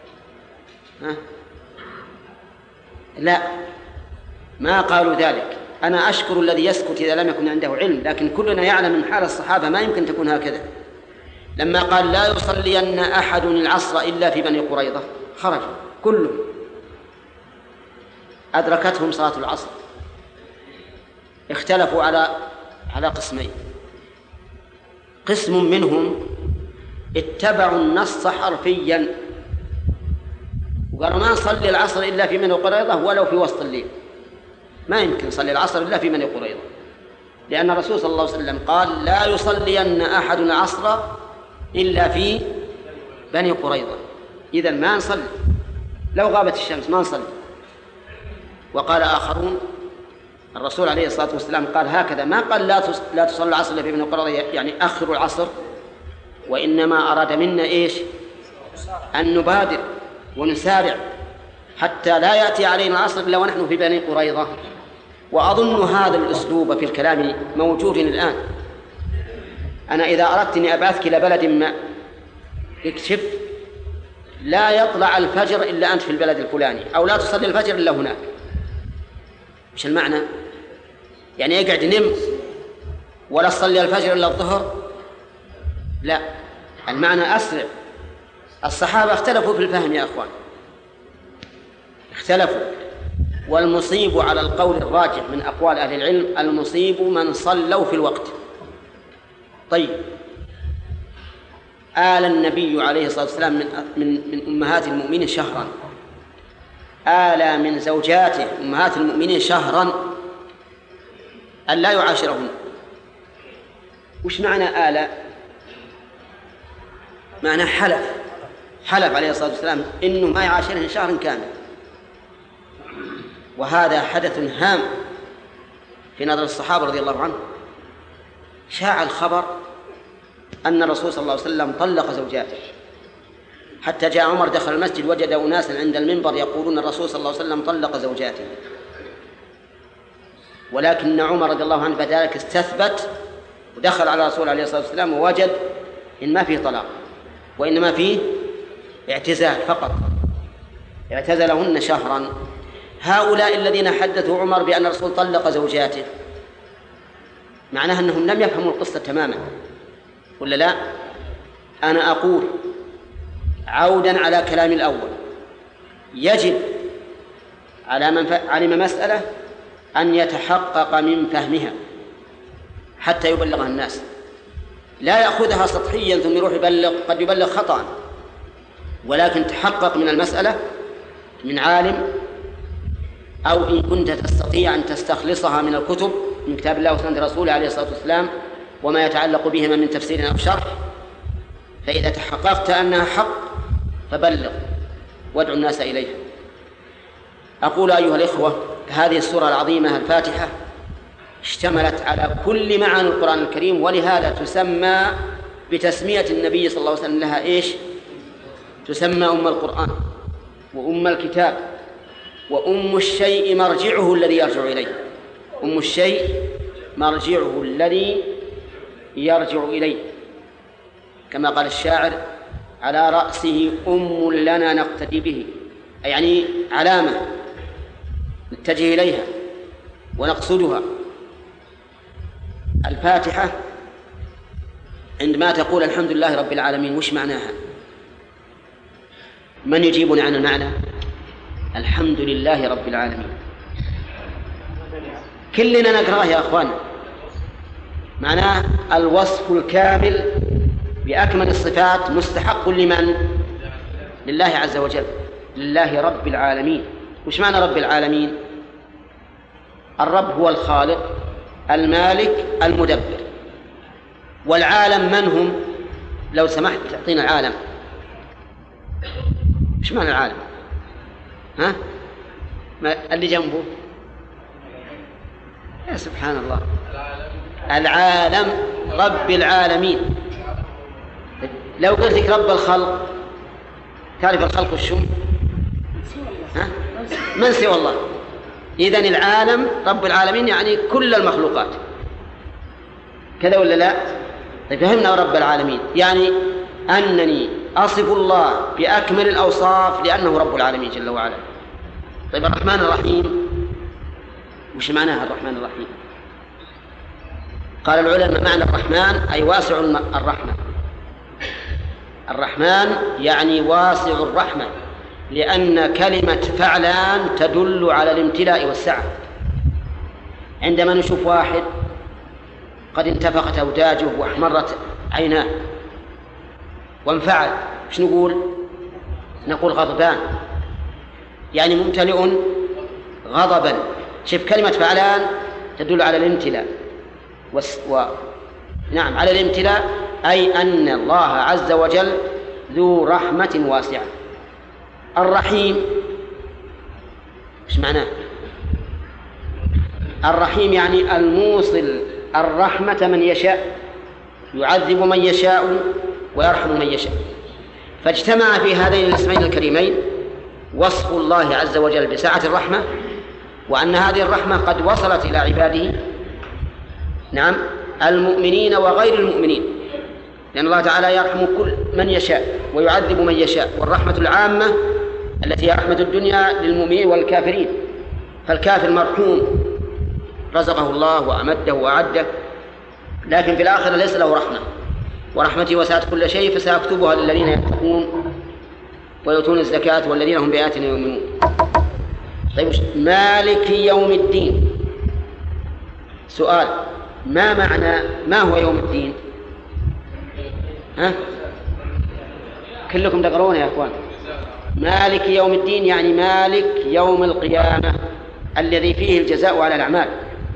لا، ما قالوا ذلك. أنا أشكر الذي يسكت إذا لم يكن عنده علم، لكن كلنا يعلم من حال الصحابة ما يمكن تكون هكذا. لما قال لا يصلين أحد العصر إلا في بني قريظة خرجوا كلهم، أدركتهم صلاة العصر. اختلفوا على قسمين. قسم منهم اتبعوا النص حرفيا وقالوا ما نصلي العصر إلا في بني قريظة ولو في وسط الليل، ما يمكن نصلي العصر إلا في بني قريظة، لأن الرسول صلى الله عليه وسلم قال لا يصلين أحد العصر إلا في بني قريظة. إذن ما نصلي، لو غابت الشمس ما نصلي. وقال آخرون الرسول عليه الصلاة والسلام قال هكذا، ما قال لا تصلي العصر إلا في بني قريظة يعني أخروا العصر، وإنما أراد منا إيش؟ أن نبادر ونسارع حتى لا يأتي علينا العصر إلا ونحن في بني قريظة. وأظن هذا الأسلوب في الكلام موجود الآن. أنا إذا أردت أن أبعثك إلى بلد ما اكتب لا يطلع الفجر إلا أنت في البلد الفلاني، أو لا تصلي الفجر إلا هناك. مش المعنى؟ يعني يقعد نم ولا تصلي الفجر إلا الظهر؟ لا، المعنى أسرع. الصحابة اختلفوا في الفهم يا أخوان، اختلفوا. والمصيب على القول الراجح من أقوال أهل العلم المصيب من صلوا في الوقت. طيب، آل النبي عليه الصلاة والسلام من أمهات المؤمنين شهرا، آل من زوجاته أمهات المؤمنين شهرا أن لا يعاشرهن. وش معنى آل؟ معنى حلف عليه الصلاة والسلام إنه ما يعاشرهن شهرا كامل. وهذا حدث هام في نظر الصحابة رضي الله عنهم. شاع الخبر أن الرسول صلى الله عليه وسلم طلق زوجاته، حتى جاء عمر دخل المسجد وجد أناسا عند المنبر يقولون الرسول صلى الله عليه وسلم طلق زوجاته، ولكن عمر رضي الله عنه بذلك استثبت ودخل على الرسول عليه الصلاة والسلام ووجد إن ما فيه طلاق وإنما فيه اعتزال فقط، اعتزلهن شهرا. هؤلاء الذين حدثوا عمر بأن الرسول طلق زوجاته معناها أنهم لم يفهموا القصة تماما، ولا لا؟ أنا أقول عودا على كلام الأول، يجب على من علم مسألة أن يتحقق من فهمها حتى يبلغها الناس، لا يأخذها سطحيا ثم يروح يبلغ، قد يبلغ خطأ، ولكن تحقق من المسألة من عالم، أو إن كنت تستطيع أن تستخلصها من الكتب من كتاب الله وسنة رسوله عليه الصلاة والسلام وما يتعلق بهما من تفسير أو شرح، فإذا تحققت أنها حق فبلغ وادعو الناس إليها. أقول أيها الإخوة، هذه السورة العظيمة الفاتحة اشتملت على كل معاني القرآن الكريم، ولهذا تسمى بتسمية النبي صلى الله عليه وسلم لها إيش؟ تسمى أم القرآن وأم الكتاب وأم الشيء مرجعه الذي يرجع إليه. أم الشيء مرجعه الذي يرجع إليه، كما قال الشاعر: على رأسه أم لنا نقتدي به، يعني علامة نتجه إليها ونقصدها. الفاتحة عندما تقول الحمد لله رب العالمين وش معناها؟ من يجيبني عن المعنى؟ الحمد لله رب العالمين كلنا نقرأه يا أخوان. معناه الوصف الكامل بأكمل الصفات مستحق لمن؟ لله عز وجل، لله رب العالمين. وش معنى رب العالمين؟ الرب هو الخالق المالك المدبر. والعالم من هم؟ لو سمحت تعطينا العالم. وش معنى العالم؟ ها؟ اللي جنبه؟ يا سبحان الله، العالم رب العالمين. لو قلت لك رب الخلق، تعرف الخلق الشم؟ ها؟ من سوى الله. إذن العالم رب العالمين يعني كل المخلوقات، كذا ولا لا؟ طيب فهمنا رب العالمين يعني أنني أصف الله بأكمل الأوصاف لأنه رب العالمين جل وعلا. طيب الرحمن الرحيم وش معناها الرحمن الرحيم؟ قال العلماء معنى الرحمن أي واسع الرحمة. الرحمن يعني واسع الرحمة، لأن كلمة فعلان تدل على الامتلاء والسعة. عندما نشوف واحد قد انتفخت أوداجه واحمرت عيناه وانفعل، ايش نقول؟ نقول غضبان، يعني ممتلئ غضبا. شوف كلمة فعلان تدل على الامتلاء نعم على الامتلاء، أي أن الله عز وجل ذو رحمة واسعة. الرحيم ايش معناه؟ الرحيم يعني الموصل الرحمة من يشاء، يعذب من يشاء ويرحم من يشاء. فاجتمع في هذين الاسمين الكريمين وصف الله عز وجل بسعة الرحمة، وأن هذه الرحمة قد وصلت إلى عباده، نعم، المؤمنين وغير المؤمنين، لأن الله تعالى يرحم كل من يشاء ويعذب من يشاء. والرحمة العامة التي هي رحمة الدنيا للمؤمنين والكافرين، فالكافر مرحوم رزقه الله وأمده وأعده، لكن في الآخرة ليس له رحمة. ورحمتي وسعت كل شيء فسأكتبها للذين يتقون ويؤتون الزكاة والذين هم بآياتنا يؤمنون. طيب مالك يوم الدين، سؤال: ما هو يوم الدين؟ ها؟ كلكم تقرؤون يا أخوان. مالك يوم الدين يعني مالك يوم القيامة الذي فيه الجزاء على الأعمال.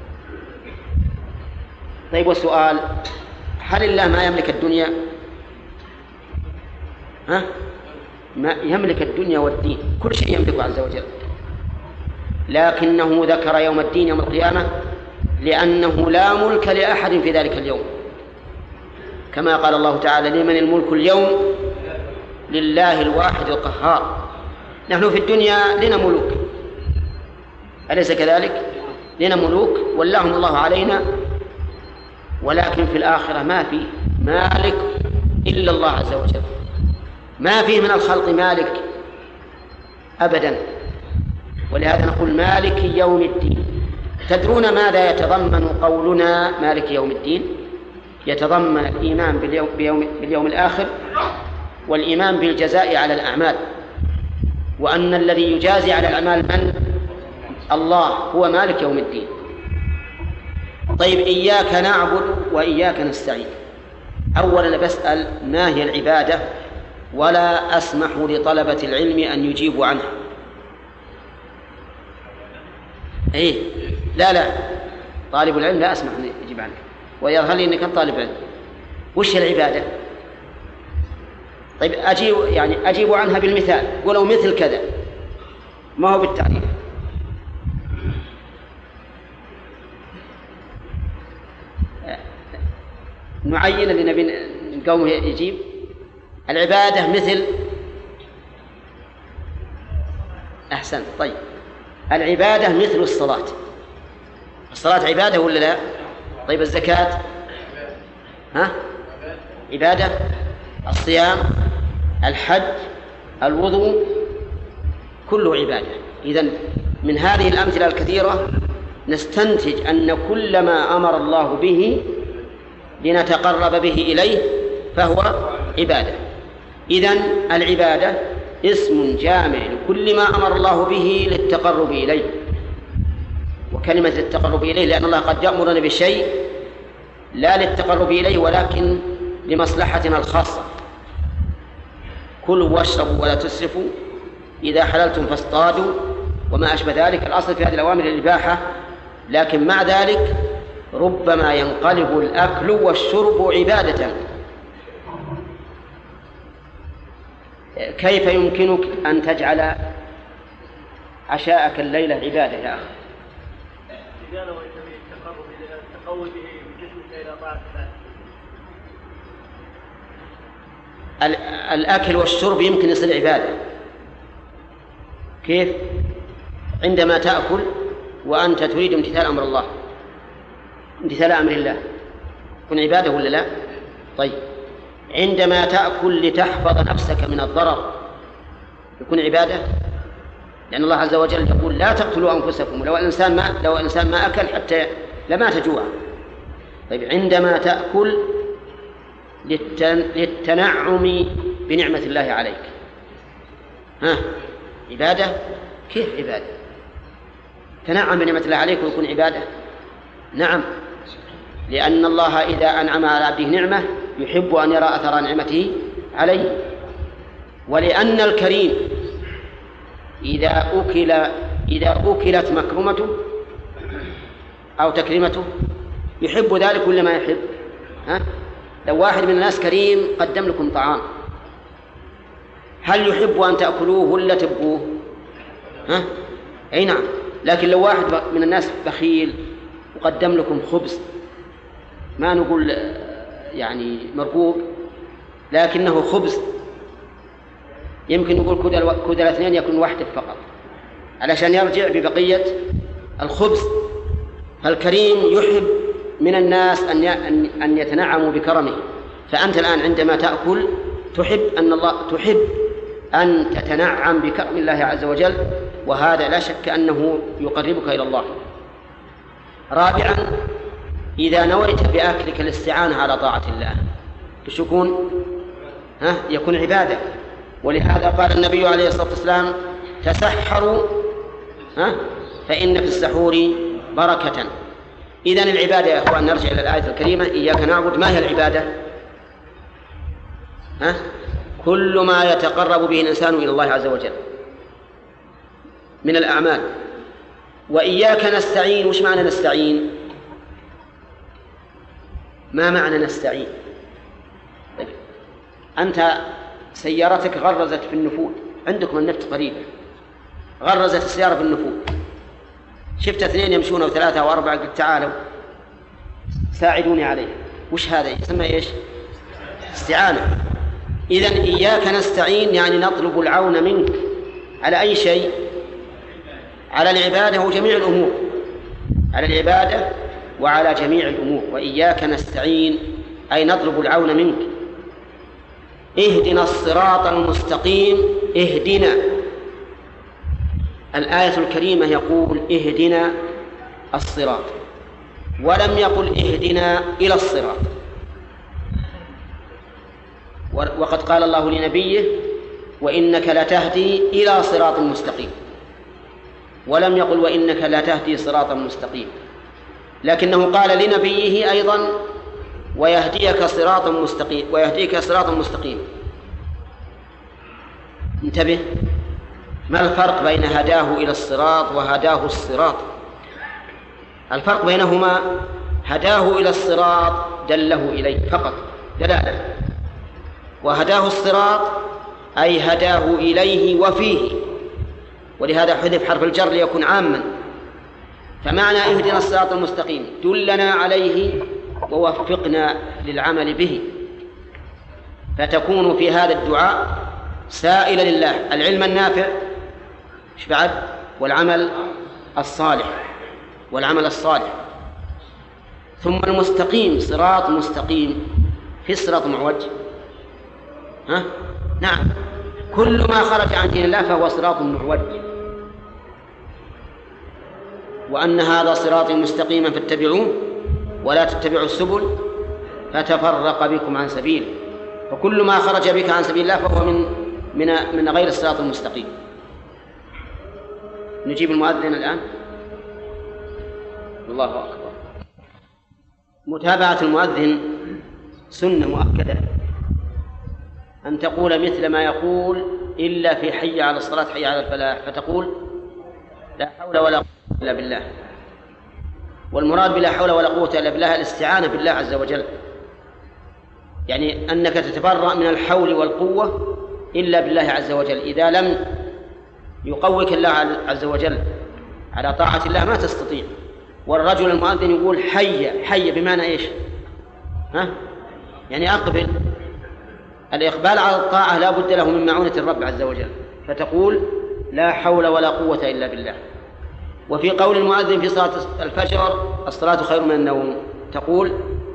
طيب والسؤال: هل الله ما يملك الدنيا؟ ها؟ ما يملك الدنيا والدين، كل شيء يملكه عز وجل، لكنه ذكر يوم الدين يوم القيامة لأنه لا ملك لأحد في ذلك اليوم، كما قال الله تعالى: لمن الملك اليوم؟ لله الواحد القهار. نحن في الدنيا لنا ملوك، أليس كذلك؟ لنا ملوك ولاهم الله علينا، ولكن في الآخرة ما في مالك إلا الله عز وجل، ما فيه من الخلق مالك أبدا. ولهذا نقول مالك يوم الدين. تدرون ماذا يتضمن قولنا مالك يوم الدين؟ يتضمن الإيمان باليوم الآخر، والإيمان بالجزاء على الأعمال، وأن الذي يجازي على الأعمال من؟ الله، هو مالك يوم الدين. طيب إياك نعبد وإياك نستعين. أولا بسأل ما هي العبادة، ولا أسمح لطلبة العلم أن يجيبوا عنها. إيه لا طالب العلم لا أسمح أن يجيب عنك، ويظهر لي أنك طالب علم. وش العبادة؟ طيب أجيب عنها بالمثال، ولو مثل كذا، ما هو بالتعريف. نعين اللي نبي نقوم يجيب. العبادة مثل، أحسن، طيب العبادة مثل الصلاة. الصلاة عبادة ولا لا؟ طيب الزكاة عبادة، الصيام، الحج، الوضوء، كله عبادة. إذن من هذه الأمثلة الكثيرة نستنتج أن كل ما أمر الله به لنتقرب به إليه فهو عبادة. إذن العبادة اسم جامع لكل ما أمر الله به للتقرب إليه. وكلمة التقرب إليه لأن الله قد يأمرنا بشيء لا للتقرب إليه ولكن لمصلحتنا الخاصة. كلوا واشربوا ولا تسرفوا، إذا حللتم فاصطادوا، وما أشبه ذلك. الأصل في هذه الأوامر الإباحة، لكن مع ذلك ربما ينقلب الأكل والشرب عبادة. كيف يمكنك أن تجعل عشاءك الليلة عبادة يا أخي؟ الأكل والشرب يمكن يصير عبادة. كيف؟ عندما تأكل وأنت تريد امتثال أمر الله، امتثال أمر الله، يكون عبادة ولا لا؟ طيب عندما تأكل لتحفظ نفسك من الضرر يكون عبادة، لأن الله عز وجل يقول لا تقتلوا أنفسكم، لو الإنسان ما أكل حتى لمات جوعا. طيب عندما تأكل للتنعم بنعمة الله عليك، عبادة؟ كيف عبادة؟ تنعم بنعمة الله عليك ويكون عبادة؟ نعم، لأن الله إذا أنعم على عبده نعمة يحب أن يرى أثر نعمته عليه. ولأن الكريم إذا أكلت مكرمته أو تكريمته يحب ذلك ولا ما يحب؟ لو واحد من الناس كريم قدم لكم طعام، هل يحب أن تأكلوه ولا تبقوه؟ أي نعم. لكن لو واحد من الناس بخيل وقدم لكم خبز، ما نقول يعني مرغوب، لكنه خبز، يمكن نقول كود الاثنين يكون واحدة فقط علشان يرجع ببقية الخبز. فالكريم يحب من الناس أن يتنعموا بكرمه. فأنت الآن عندما تأكل تحب أن تتنعم بكرم الله عز وجل، وهذا لا شك أنه يقربك إلى الله. رابعا، إذا نويت بأكلك الاستعانة على طاعة الله إيش يكون؟ يكون عبادة. ولهذا قال النبي عليه الصلاة والسلام تسحروا فإن في السحور بركة. إذن العبادة يا أخوان، نرجع إلى الآية الكريمة إياك نعبد. ما هي العبادة؟ كل ما يتقرب به الإنسان إلى الله عز وجل من الأعمال. وإياك نستعين، وش معنى نستعين؟ ما معنى نستعين؟ أنت سيارتك غرزت في النفود، عندكم النفط قريبة، غرزت السيارة في النفود، شفت اثنين يمشون وثلاثة وأربعة، قلت تعالوا ساعدوني عليه. وش هذا يسمى إيش؟ استعانة. إذن إياك نستعين يعني نطلب العون منك على أي شيء؟ على العبادة وجميع الأمور، على العبادة وعلى جميع الأمور. وإياك نستعين أي نطلب العون منك. اهدنا الصراط المستقيم، اهدنا. الآية الكريمة يقول اهدنا الصراط، ولم يقل اهدنا إلى الصراط. وقد قال الله لنبيه وإنك لتهدي إلى صراط مستقيم، ولم يقل وإنك لا تهدي صراطا مستقيم. لكنه قال لنبيه أيضا ويهديك صراطا مستقيم، ويهديك صراطا مستقيم. انتبه، ما الفرق بين هداه إلى الصراط وهداه الصراط؟ الفرق بينهما هداه إلى الصراط دله إليه فقط دلالة، وهداه الصراط أي هداه إليه وفيه، ولهذا حذف حرف الجر ليكون عاما. فمعنى اهدنا الصراط المستقيم دلنا عليه ووفقنا للعمل به، فتكون في هذا الدعاء سائلا لله العلم النافع بعد والعمل الصالح. ثم المستقيم صراط مستقيم، في الصراط معوج؟ نعم، كل ما خرج عن دين الله فهو صراط معوج. وأن هذا صراطي مستقيما فاتبعوه ولا تتبعوا السبل فتفرق بكم عن سبيله، وكل ما خرج بك عن سبيل الله فهو من غير الصراط المستقيم. نجيب المؤذن الآن. الله أكبر. متابعة المؤذن سنة مؤكدة، أن تقول مثل ما يقول إلا في حي على الصلاة حي على الفلاح، فتقول لا حول ولا قوة إلا بالله. والمراد بلا حول ولا قوة إلا بالله الاستعانة بالله عز وجل، يعني أنك تتبرأ من الحول والقوة إلا بالله عز وجل. إذا لم يقوك الله عز وجل على طاعة الله ما تستطيع. والرجل المؤذن يقول حي بمعنى إيش؟ يعني أقبل. الإقبال على الطاعة لا بد له من معونة الرب عز وجل، فتقول لا حول ولا قوة إلا بالله. وفي قول المؤذن في صلاة الفجر الصلاة خير من النوم، تقول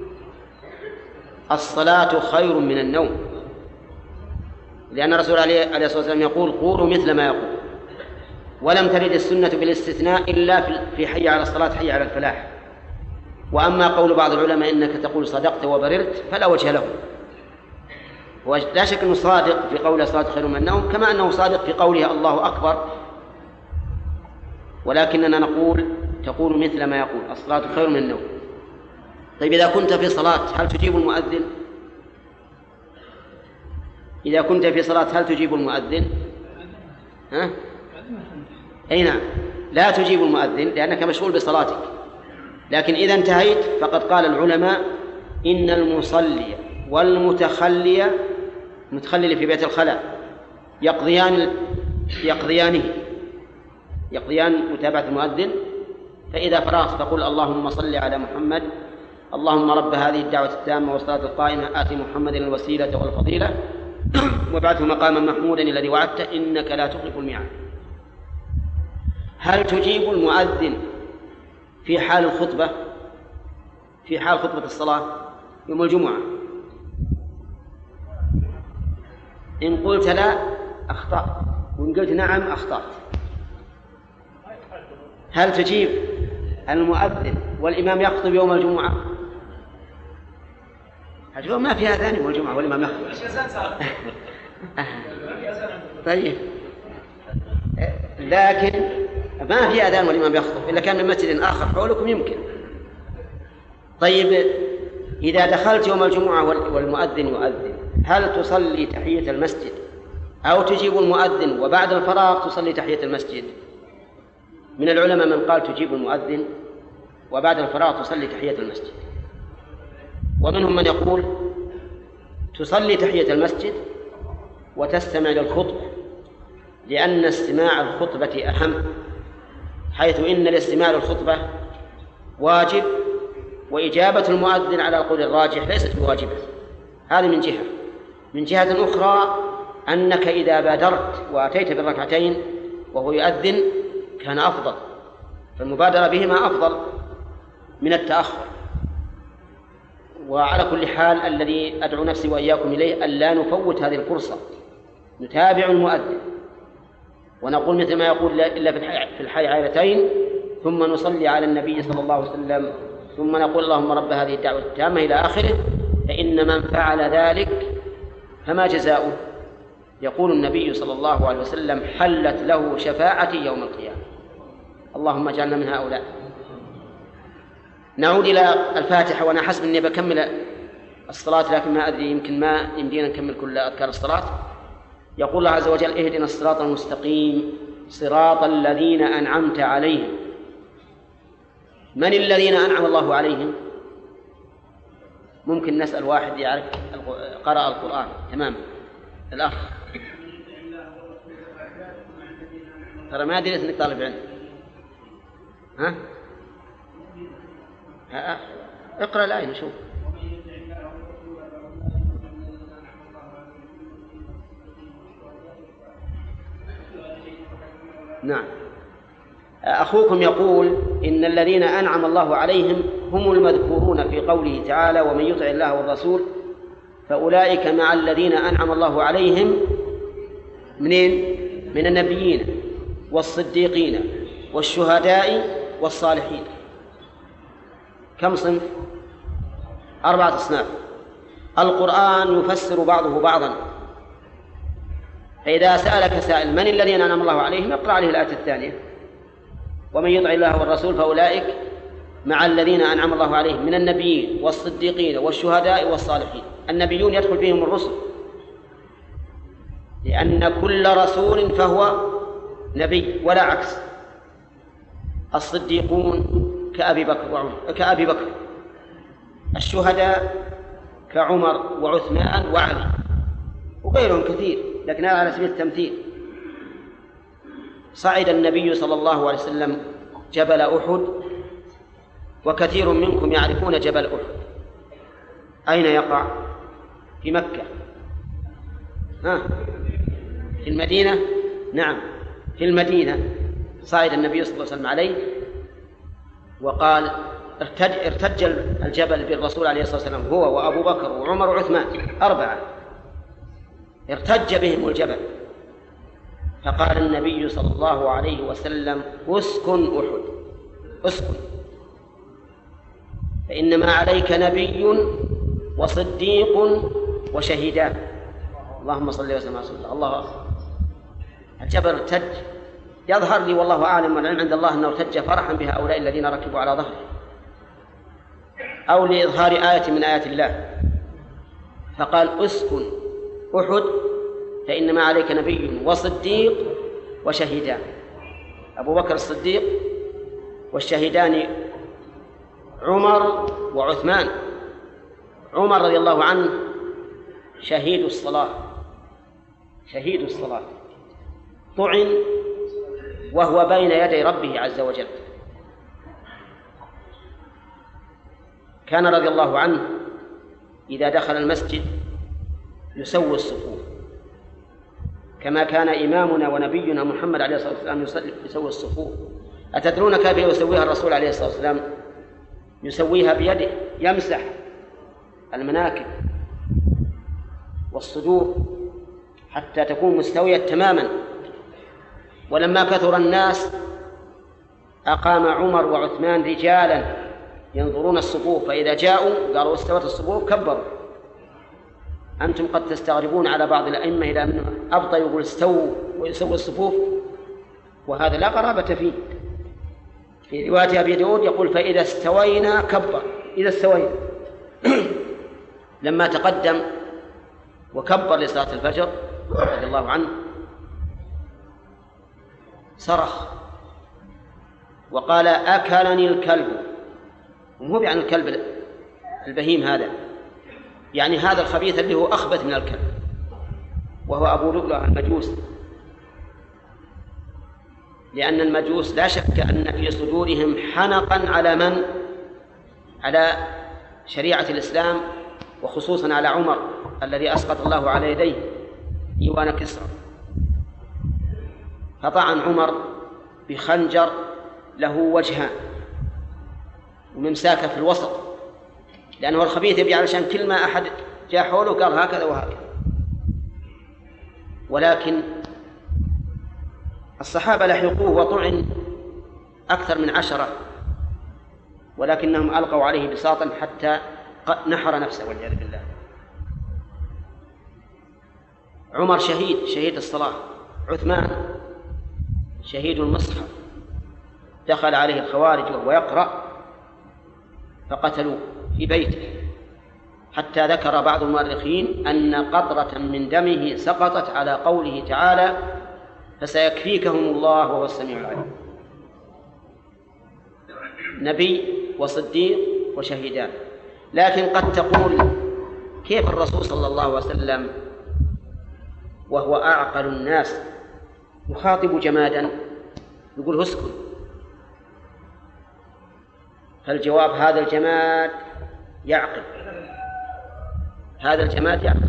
الصلاة خير من النوم، لأن الرسول عليه الصلاة والسلام يقول قولوا مثل ما يقول. ولم ترد السنة بالاستثناء إلا في حي على الصلاة حي على الفلاح. وأما قول بعض العلماء إنك تقول صدقت وبررت فلا وجه له. ولا شك أنه صادق في قوله الصلاة خير من النوم، كما أنه صادق في قوله الله أكبر، ولكننا نقول تقول مثل ما يقول الصلاة خير من النوم. طيب إذا كنت في صلاة هل تجيب المؤذن؟ إذا كنت في صلاة هل تجيب المؤذن؟ أي نعم، لا تجيب المؤذن لأنك مشغول بصلاتك. لكن إذا انتهيت فقد قال العلماء إن المصلي والمتخلي في بيت الخلاء يقضيان متابعة المؤذن. فإذا فرغت فقل اللهم صل على محمد، اللهم رب هذه الدعوة التامة والصلاة القائمة آت محمد الوسيلة والفضيلة وابعثه مقاما محمودا الذي وعدته إنك لا تخلف الميعاد. هل تجيب المؤذن في حال الخطبة، في حال خطبة الصلاة يوم الجمعة؟ إن قلت لا أخطأت، وإن قلت نعم أخطأت. هل تجيب المؤذن والإمام يخطب يوم الجمعة؟ الجواب ما في أذان يوم الجمعة والإمام يخطب. طيب، لكن ما في أذان والإمام يخطب إلا كان من مسجد آخر حولكم يمكن. طيب، إذا دخلت يوم الجمعة والمؤذن يؤذن هل تصلي تحية المسجد أو تجيب المؤذن وبعد الفراغ تصلي تحية المسجد؟ من العلماء من قال تجيب المؤذن وبعد الفراغ تصلي تحية المسجد، ومنهم من يقول تصلي تحية المسجد وتستمع للخطبة، لأن استماع الخطبة أهم، حيث إن الاستماع للخطبة واجب، وإجابة المؤذن على القول الراجح ليست بواجبة. هذه من جهة. من جهة أخرى أنك إذا بادرت وأتيت بالركعتين وهو يؤذن كان أفضل، فالمبادرة بهما أفضل من التأخر. وعلى كل حال الذي أدعو نفسي وإياكم إليه ألا نفوت هذه الفرصة، نتابع المؤذن ونقول مثل ما يقول إلا في الحي عائلتين، ثم نصلي على النبي صلى الله عليه وسلم، ثم نقول اللهم رب هذه الدعوة التامة إلى آخره. فإن من فعل ذلك فما جزاؤه؟ يقول النبي صلى الله عليه وسلم حلت له شفاعتي يوم القيامة. اللهم اجعلنا من هؤلاء. نعود إلى الفاتحة، وأنا حسب أني بكمل الصلاة لكن ما أدري يمكن ما يمدينا نكمل كل أذكار الصلاة. يقول الله عز وجل اهدنا الصراط المستقيم صراط الذين أنعمت عليهم من الذين أنعم الله عليهم؟ ممكن نسأل واحد يعرف قرأ القرآن تمام. الأخ ترى ما أدري إنك طالب علم. ها اقرأ الآية نشوف. نعم. أخوكم يقول إن الذين أنعم الله عليهم هم المذكورون في قوله تعالى ومن يطع الله والرسول فأولئك مع الذين أنعم الله عليهم منين؟ من النبيين والصديقين والشهداء والصالحين. كم صنف؟ 4 أصناف. القرآن يفسر بعضه بعضا، فإذا سألك سائل من الذين أنعم الله عليهم اقرأ عليه الآية الثانية ومن يطع الله والرسول فأولئك مع الذين أنعم الله عليهم من النبيين والصديقين والشهداء والصالحين. النبيون يدخل فيهم الرسل، لأن كل رسول فهو نبي ولا عكس. الصديقون كأبي بكر، الشهداء كعمر وعثمان وعلي وغيرهم كثير، لكن هذا على سبيل التمثيل. صعد النبي صلى الله عليه وسلم جبل أحد، وكثير منكم يعرفون جبل أحد. أين يقع؟ في مكة. في المدينة؟ نعم في المدينة. صعد النبي صلى الله عليه وسلم عليه وقال ارتج الجبل بالرسول عليه الصلاة والسلام، هو وأبو بكر وعمر وعثمان 4 ارتج بهم الجبل. فقال النبي صلى الله عليه وسلم اسكن أحد، اسكن، فإنما عليك نبي وصديق وشهيدان. اللهم صل وسلم على رسول الله. أكبر. الجبل ارتج، يظهر لي والله أعلم والعلم عند الله أنه ارتج فرحا بهؤلاء الذين ركبوا على ظهره أو لإظهار آية من آيات الله. فقال اسكن أحد فإنما عليك نبي وصديق وشهيدان. أبو بكر الصديق، والشهيدان عمر وعثمان. عمر رضي الله عنه شهيد الصلاة، شهيد الصلاة، طعن وهو بين يدي ربه عز وجل. كان رضي الله عنه إذا دخل المسجد يسوي الصفوف كما كان إمامنا ونبينا محمد عليه الصلاة والسلام يسوي الصفوف. أتدرون كيف يسويها الرسول عليه الصلاة والسلام؟ يسويها بيده، يمسح المناكب والصدور حتى تكون مستوية تماما. ولما كثر الناس أقام عمر وعثمان رجالا ينظرون الصفوف، فإذا جاءوا قالوا استوت الصفوف كبروا. أنتم قد تستغربون على بعض الأئمة إذا منه أبطأ يقول استووا ويسوي الصفوف، وهذا لا قرابة فيه. في رواية أبي داود يقول فإذا استوينا كبر، إذا استوينا. لما تقدم وكبر لصلاة الفجر رضي الله عنه صرخ وقال أكلني الكلب. ومو يعني الكلب البهيم هذا، يعني هذا الخبيث اللي هو أخبث من الكلب، وهو أبو لؤلؤ المجوس. لأن المجوس لا شك أن في صدورهم حنقا على من؟ على شريعة الإسلام، وخصوصا على عمر الذي أسقط الله على يديه ديوان كسرى. فطعن عمر بخنجر له وجهان وممساكه في الوسط، لأنه الخبيث يبي علشان كل ما أحد جاء حوله قال هكذا وهكذا. ولكن الصحابة لحقوه وطعن أكثر من 10، ولكنهم ألقوا عليه بساطا حتى نحر نفسه والعياذ بالله. عمر شهيد الصلاة، عثمان شهيد المصحف، دخل عليه الخوارج وهو يقرأ فقتلوه في بيته، حتى ذكر بعض المؤرخين أن قطرة من دمه سقطت على قوله تعالى فسيكفيكهم الله وهو السميع العليم. نبي وصديق وشهيدان. لكن قد تقول كيف الرسول صلى الله عليه وسلم وهو أعقل الناس يخاطب جمادا؟ يقول اسكن. فالجواب هذا الجماد يعقل، هذا الجماد يعقل.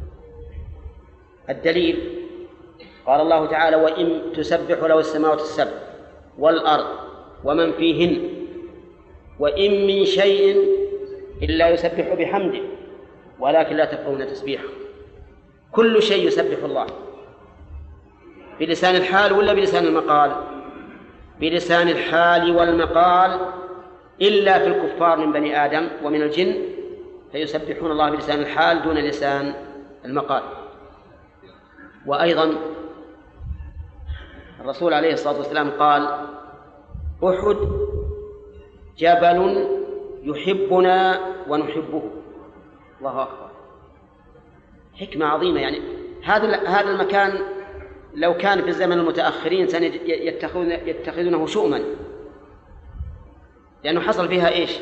الدليل قال الله تعالى: وإن تسبح له السماوات السبع والأرض ومن فيهن وإن من شيء إلا يسبح بحمده ولكن لا تفقهون تسبيحه. كل شيء يسبح الله بلسان الحال ولا بلسان المقال؟ بلسان الحال والمقال، إلا في الكفار من بني آدم ومن الجن فيسبحون الله بلسان الحال دون لسان المقال. وأيضا الرسول عليه الصلاة والسلام قال: أحد جبل يحبنا ونحبه. الله أكبر، حكمة عظيمة. يعني هذا المكان لو كان في الزمن المتأخرين يتخذونه شؤما، لأنه حصل فيها إيش؟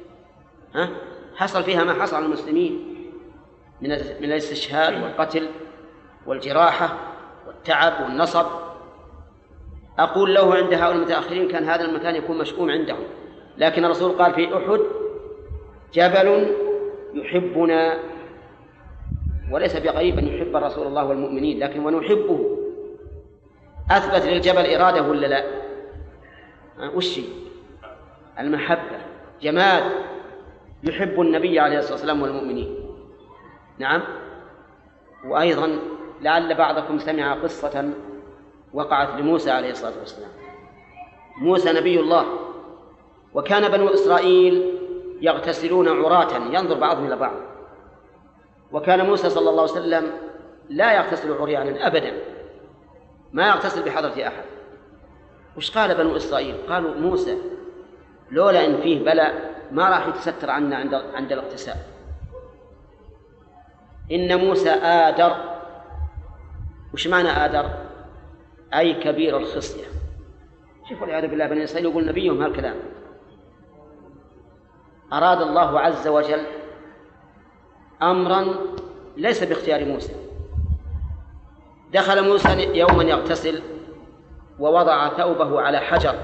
حصل فيها ما حصل على المسلمين من الاستشهاد والقتل والجراحة والتعب والنصب. أقول له عند هؤلاء المتأخرين كان هذا المكان يكون مشؤوم عندهم، لكن الرسول قال في أحد جبل يحبنا، وليس بغريب أن يحب رسول الله والمؤمنين، لكن ونحبه. أثبت للجبل إرادة ولا لا؟ وش المحبة؟ جماد يحب النبي عليه الصلاة والسلام والمؤمنين. نعم. وأيضا لعل بعضكم سمع قصة وقعت لموسى عليه الصلاة والسلام. موسى نبي الله، وكان بنو إسرائيل يغتسلون عراة ينظر بعضهم إلى بعض، وكان موسى صلى الله عليه وسلم لا يغتسل عريانا أبدا، ما يغتسل بحضرة أحد. وش قال بنو إسرائيل؟ قالوا: موسى لولا إن فيه بلاء ما راح يتستر عنا عند الاغتسال. إن موسى آدر. وش معنى آدر؟ أي كبير الخصية. شوفوا والعياذ بالله بني إسرائيل يقول نبيهم هالكلام. أراد الله عز وجل أمرا ليس باختيار موسى. دخل موسى يوما يغتسل ووضع ثوبه على حجر،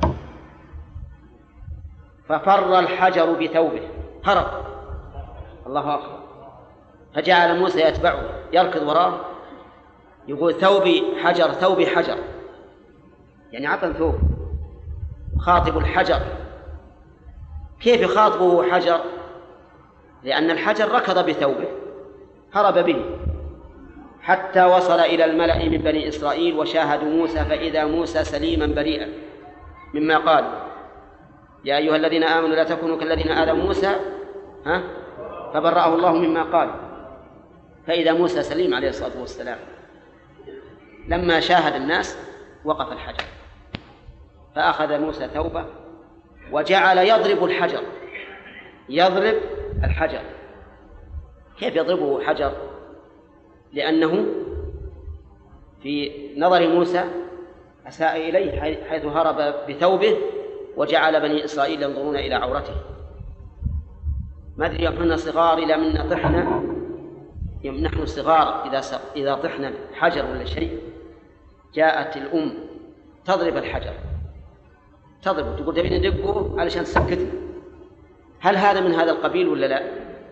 ففر الحجر بثوبه، هرب. الله أكبر. فجعل موسى يتبعه يركض وراه يقول: ثوبي حجر، ثوبي حجر، يعني عطن ثوب. خاطب الحجر. كيف يخاطبه حجر؟ لأن الحجر ركض بثوبه هرب به، حتى وصل إلى الملأ من بني إسرائيل وشاهدوا موسى، فإذا موسى سليما بريئا مما قال: يا أيها الذين آمنوا لا تكونوا كالذين آذوا موسى فبرأه الله مما قال. فإذا موسى سليم عليه الصلاة والسلام. لما شاهد الناس وقف الحجر، فأخذ موسى ثوبه وجعل يضرب الحجر. يضرب الحجر. كيف يضربه حجر؟ لأنه في نظر موسى أساء إليه حيث هرب بثوبه وجعل بني إسرائيل ينظرون إلى عورته. ما أدري يوم كنا صغار إلى من طحنا، يوم نحن صغار إذا طحنا حجر ولا شيء جاءت الأم تضرب الحجر، تضرب تقول تبين ندقه علشان تسكتنا. هل هذا من هذا القبيل ولا لا؟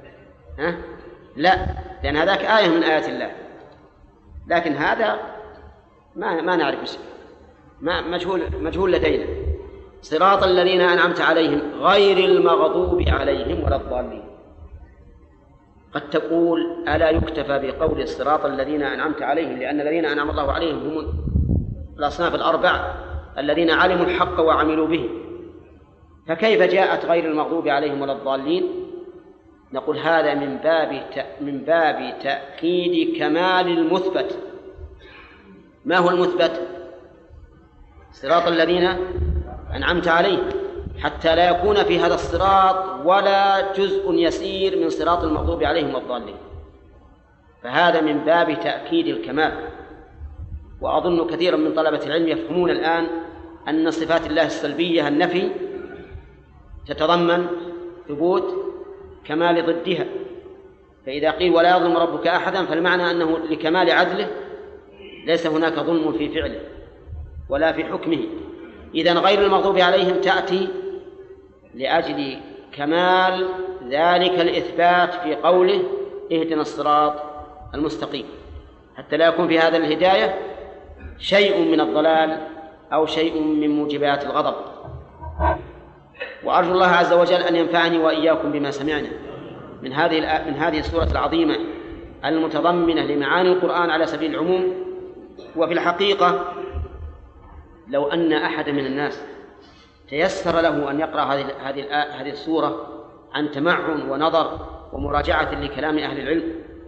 لا، لأن هذاك آية من آيات الله، لكن هذا ما نعرف شيء، مجهول لدينا. صراط الذين أنعمت عليهم غير المغضوب عليهم ولا الضالين. قد تقول: ألا يكتفى بقول الصراط الذين أنعمت عليهم، لأن الذين أنعم الله عليهم هم الأصناف الأربع الذين علموا الحق وعملوا به، فكيف جاءت غير المغضوب عليهم ولا الضالين؟ نقول هذا من باب تأكيد كمال المثبت. ما هو المثبت؟ صراط الذين أنعمت عليهم، حتى لا يكون في هذا الصراط ولا جزء يسير من صراط المغضوب عليهم والضالين. فهذا من باب تأكيد الكمال. وأظن كثيرا من طلبة العلم يفهمون الآن أن صفات الله السلبية النفي تتضمن ثبوت كمال ضدها، فإذا قيل ولا يظلم ربك أحدا فالمعنى أنه لكمال عدله ليس هناك ظلم في فعله ولا في حكمه. إذن غير المغضوب عليهم تأتي لأجل كمال ذلك الإثبات في قوله اهدنا الصراط المستقيم، حتى لا يكون في هذا الهداية شيء من الضلال أو شيء من موجبات الغضب. وأرجو الله عز وجل أن ينفعني وإياكم بما سمعنا من هذه السورة العظيمة المتضمنة لمعاني القرآن على سبيل العموم. وفي الحقيقة لو أن أحد من الناس تيسر له أن يقرأ هذه السورة عن تمعن ونظر ومراجعة لكلام أهل العلم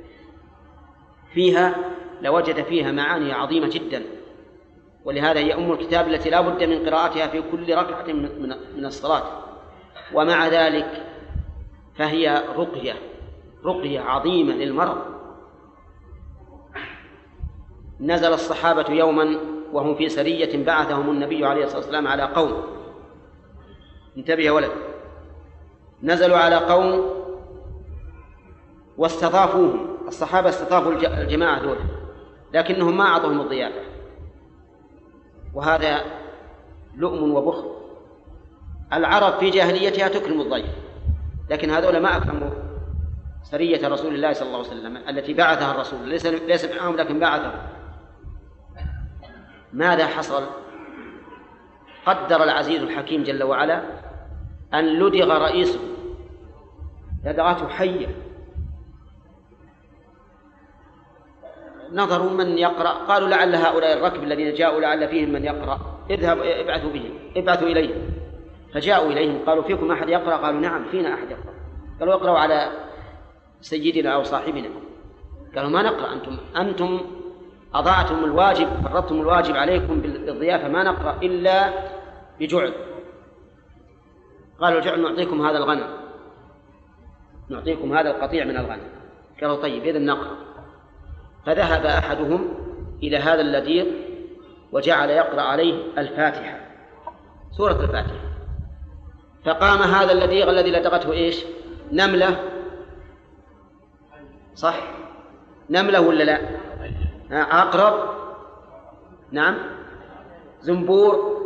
فيها لوجد فيها معاني عظيمة جدا، ولهذا هي أم الكتاب التي لا بد من قراءتها في كل ركعة من الصلاة. ومع ذلك فهي رقية عظيمة للمرض. نزل الصحابة يوما وهم في سرية بعثهم النبي عليه الصلاة والسلام على قوم، انتبه يا ولد، نزلوا على قوم واستضافوهم، الصحابة استضافوا الجماعة دول لكنهم ما أعطوهم الضيافة، وهذا لؤم وبخل. العرب في جاهليتها تكرم الضيف، لكن هذول ما أكرموا سرية رسول الله صلى الله عليه وسلم التي بعثها الرسول، ليس معهم لكن بعثه. ماذا حصل؟ قدر العزيز الحكيم جل وعلا أن لدغ رئيسه لدغته حية. نظروا من يقرأ، قالوا لعل هؤلاء الركب الذين جاءوا لعل فيهم من يقرأ، ابعثوا إليهم. فجاءوا إليهم قالوا فيكم أحد يقرأ؟ قالوا نعم فينا أحد يقرأ. قالوا اقرأوا على سيدنا أو صاحبنا. قالوا ما نقرأ، أنتم أضعتم الواجب، فرضتم الواجب عليكم بالضيافة، ما نقرأ إلا بجعل. قالوا الجعل نعطيكم هذا الغنم، نعطيكم هذا القطيع من الغنم. قالوا طيب إذن نقرأ. فذهب أحدهم إلى هذا اللديغ وجعل يقرأ عليه الفاتحة، سورة الفاتحة. فقام هذا اللديغ الذي لدغته إيش؟ نملة، صح؟ نملة ولا لا؟ عقرب، نعم، زنبور،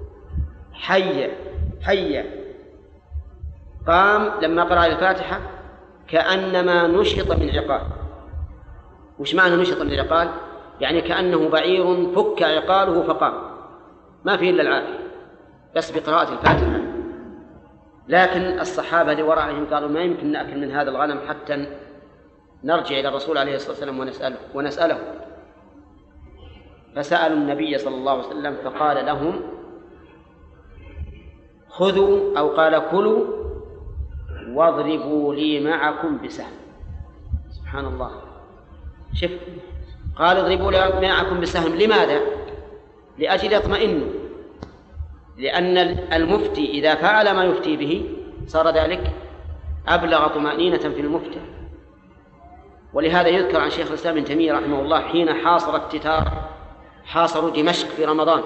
حية. قام لما قرأ الفاتحة كأنما نشط من عقال. وش معنى نشط من عقال؟ يعني كأنه بعير فك عقاله فقام، ما فيه إلا العافية بس بقراءة الفاتحة. لكن الصحابة لورائهم قالوا ما يمكن نأكل من هذا الغنم حتى نرجع إلى الرسول عليه الصلاة والسلام ونسأله. فسألوا النبي صلى الله عليه وسلم فقال لهم خذوا، أو قال كلوا واضربوا لي معكم بسهم. سبحان الله، شف، قال اضربوا لي معكم بسهم. لماذا؟ لأجل يطمئنوا، لأن المفتي إذا فعل ما يفتي به صار ذلك أبلغ طمأنينة في المفتي. ولهذا يذكر عن شيخ الإسلام ابن تيمية رحمه الله حين حاصر التتار، حاصروا دمشق في رمضان،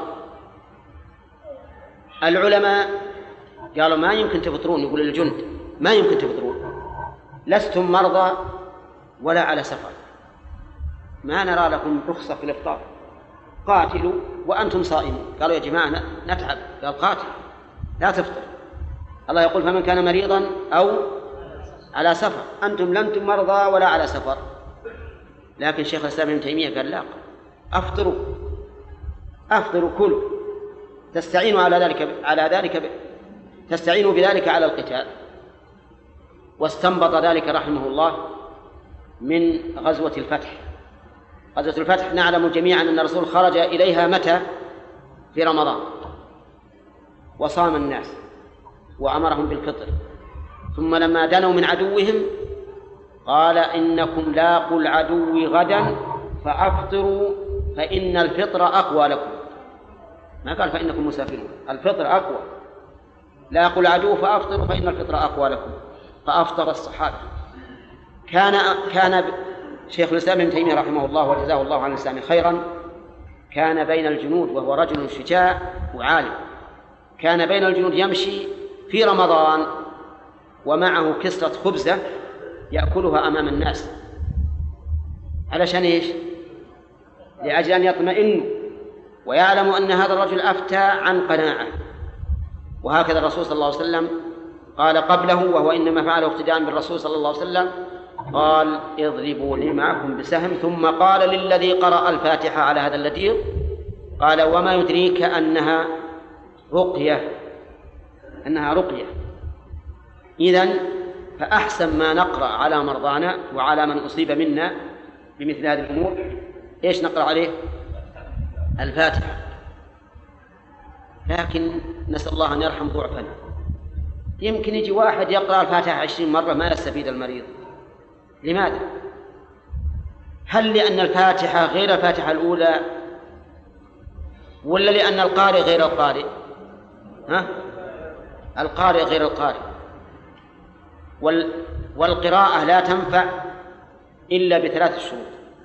العلماء قالوا ما يمكن تفطرون، يقول للجند ما يمكن تفطرون، لستم مرضى ولا على سفر، ما نرى لكم رخصة في الإفطار، قاتلوا وأنتم صائمون. قالوا يا جماعة نتعب. قال قاتل لا تفطر، الله يقول فمن كان مريضا أو على سفر، أنتم لم مرضى ولا على سفر. لكن شيخ الإسلام ابن تيمية قال لا، أفطروا كلوا، تستعينوا تستعينوا بذلك على القتال. واستنبط ذلك رحمه الله من غزوة الفتح. غزوة الفتح نعلم جميعا أن الرسول خرج إليها متى؟ في رمضان، وصام الناس وأمرهم بالفطر، ثم لما دنوا من عدوهم قال إنكم لاقوا العدو غدا فأفطروا فإن الفطر أقوى لكم. ما قال فإنكم مسافرون، الفطر أقوى، لاقوا العدو فأفطروا فإن الفطر أقوى لكم. فأفطر الصحابة. كان شيخ الإسلام ابن تيمية رحمه الله وجزاه الله عن الإسلام خيرا كان بين الجنود، وهو رجل شجاع وعالم، كان بين الجنود يمشي في رمضان ومعه كسرة خبزة يأكلها أمام الناس، علشان إيش؟ لأجل أن يطمئنوا ويعلموا أن هذا الرجل أفتى عن قناعة. وهكذا الرسول صلى الله عليه وسلم قال قبله، وهو إنما فعله اقتداء بالرسول صلى الله عليه وسلم، قال اضربوا لي معكم بسهم، ثم قال للذي قرأ الفاتحة على هذا اللذيذ قال وما يدريك أنها رقية، أنها رقية. إذن فأحسن ما نقرأ على مرضانا وعلى من أصيب منا بمثل هذه الأمور إيش نقرأ عليه؟ الفاتحة. لكن نسأل الله أن يرحم ضعفنا، يمكن يجي واحد يقرأ الفاتحة 20 مرة ما يستفيد المريض. لماذا؟ هل لأن الفاتحة غير الفاتحة الأولى، ولا لأن القارئ غير القارئ؟ القارئ غير القارئ. والقراءة لا تنفع إلا بثلاث شروط: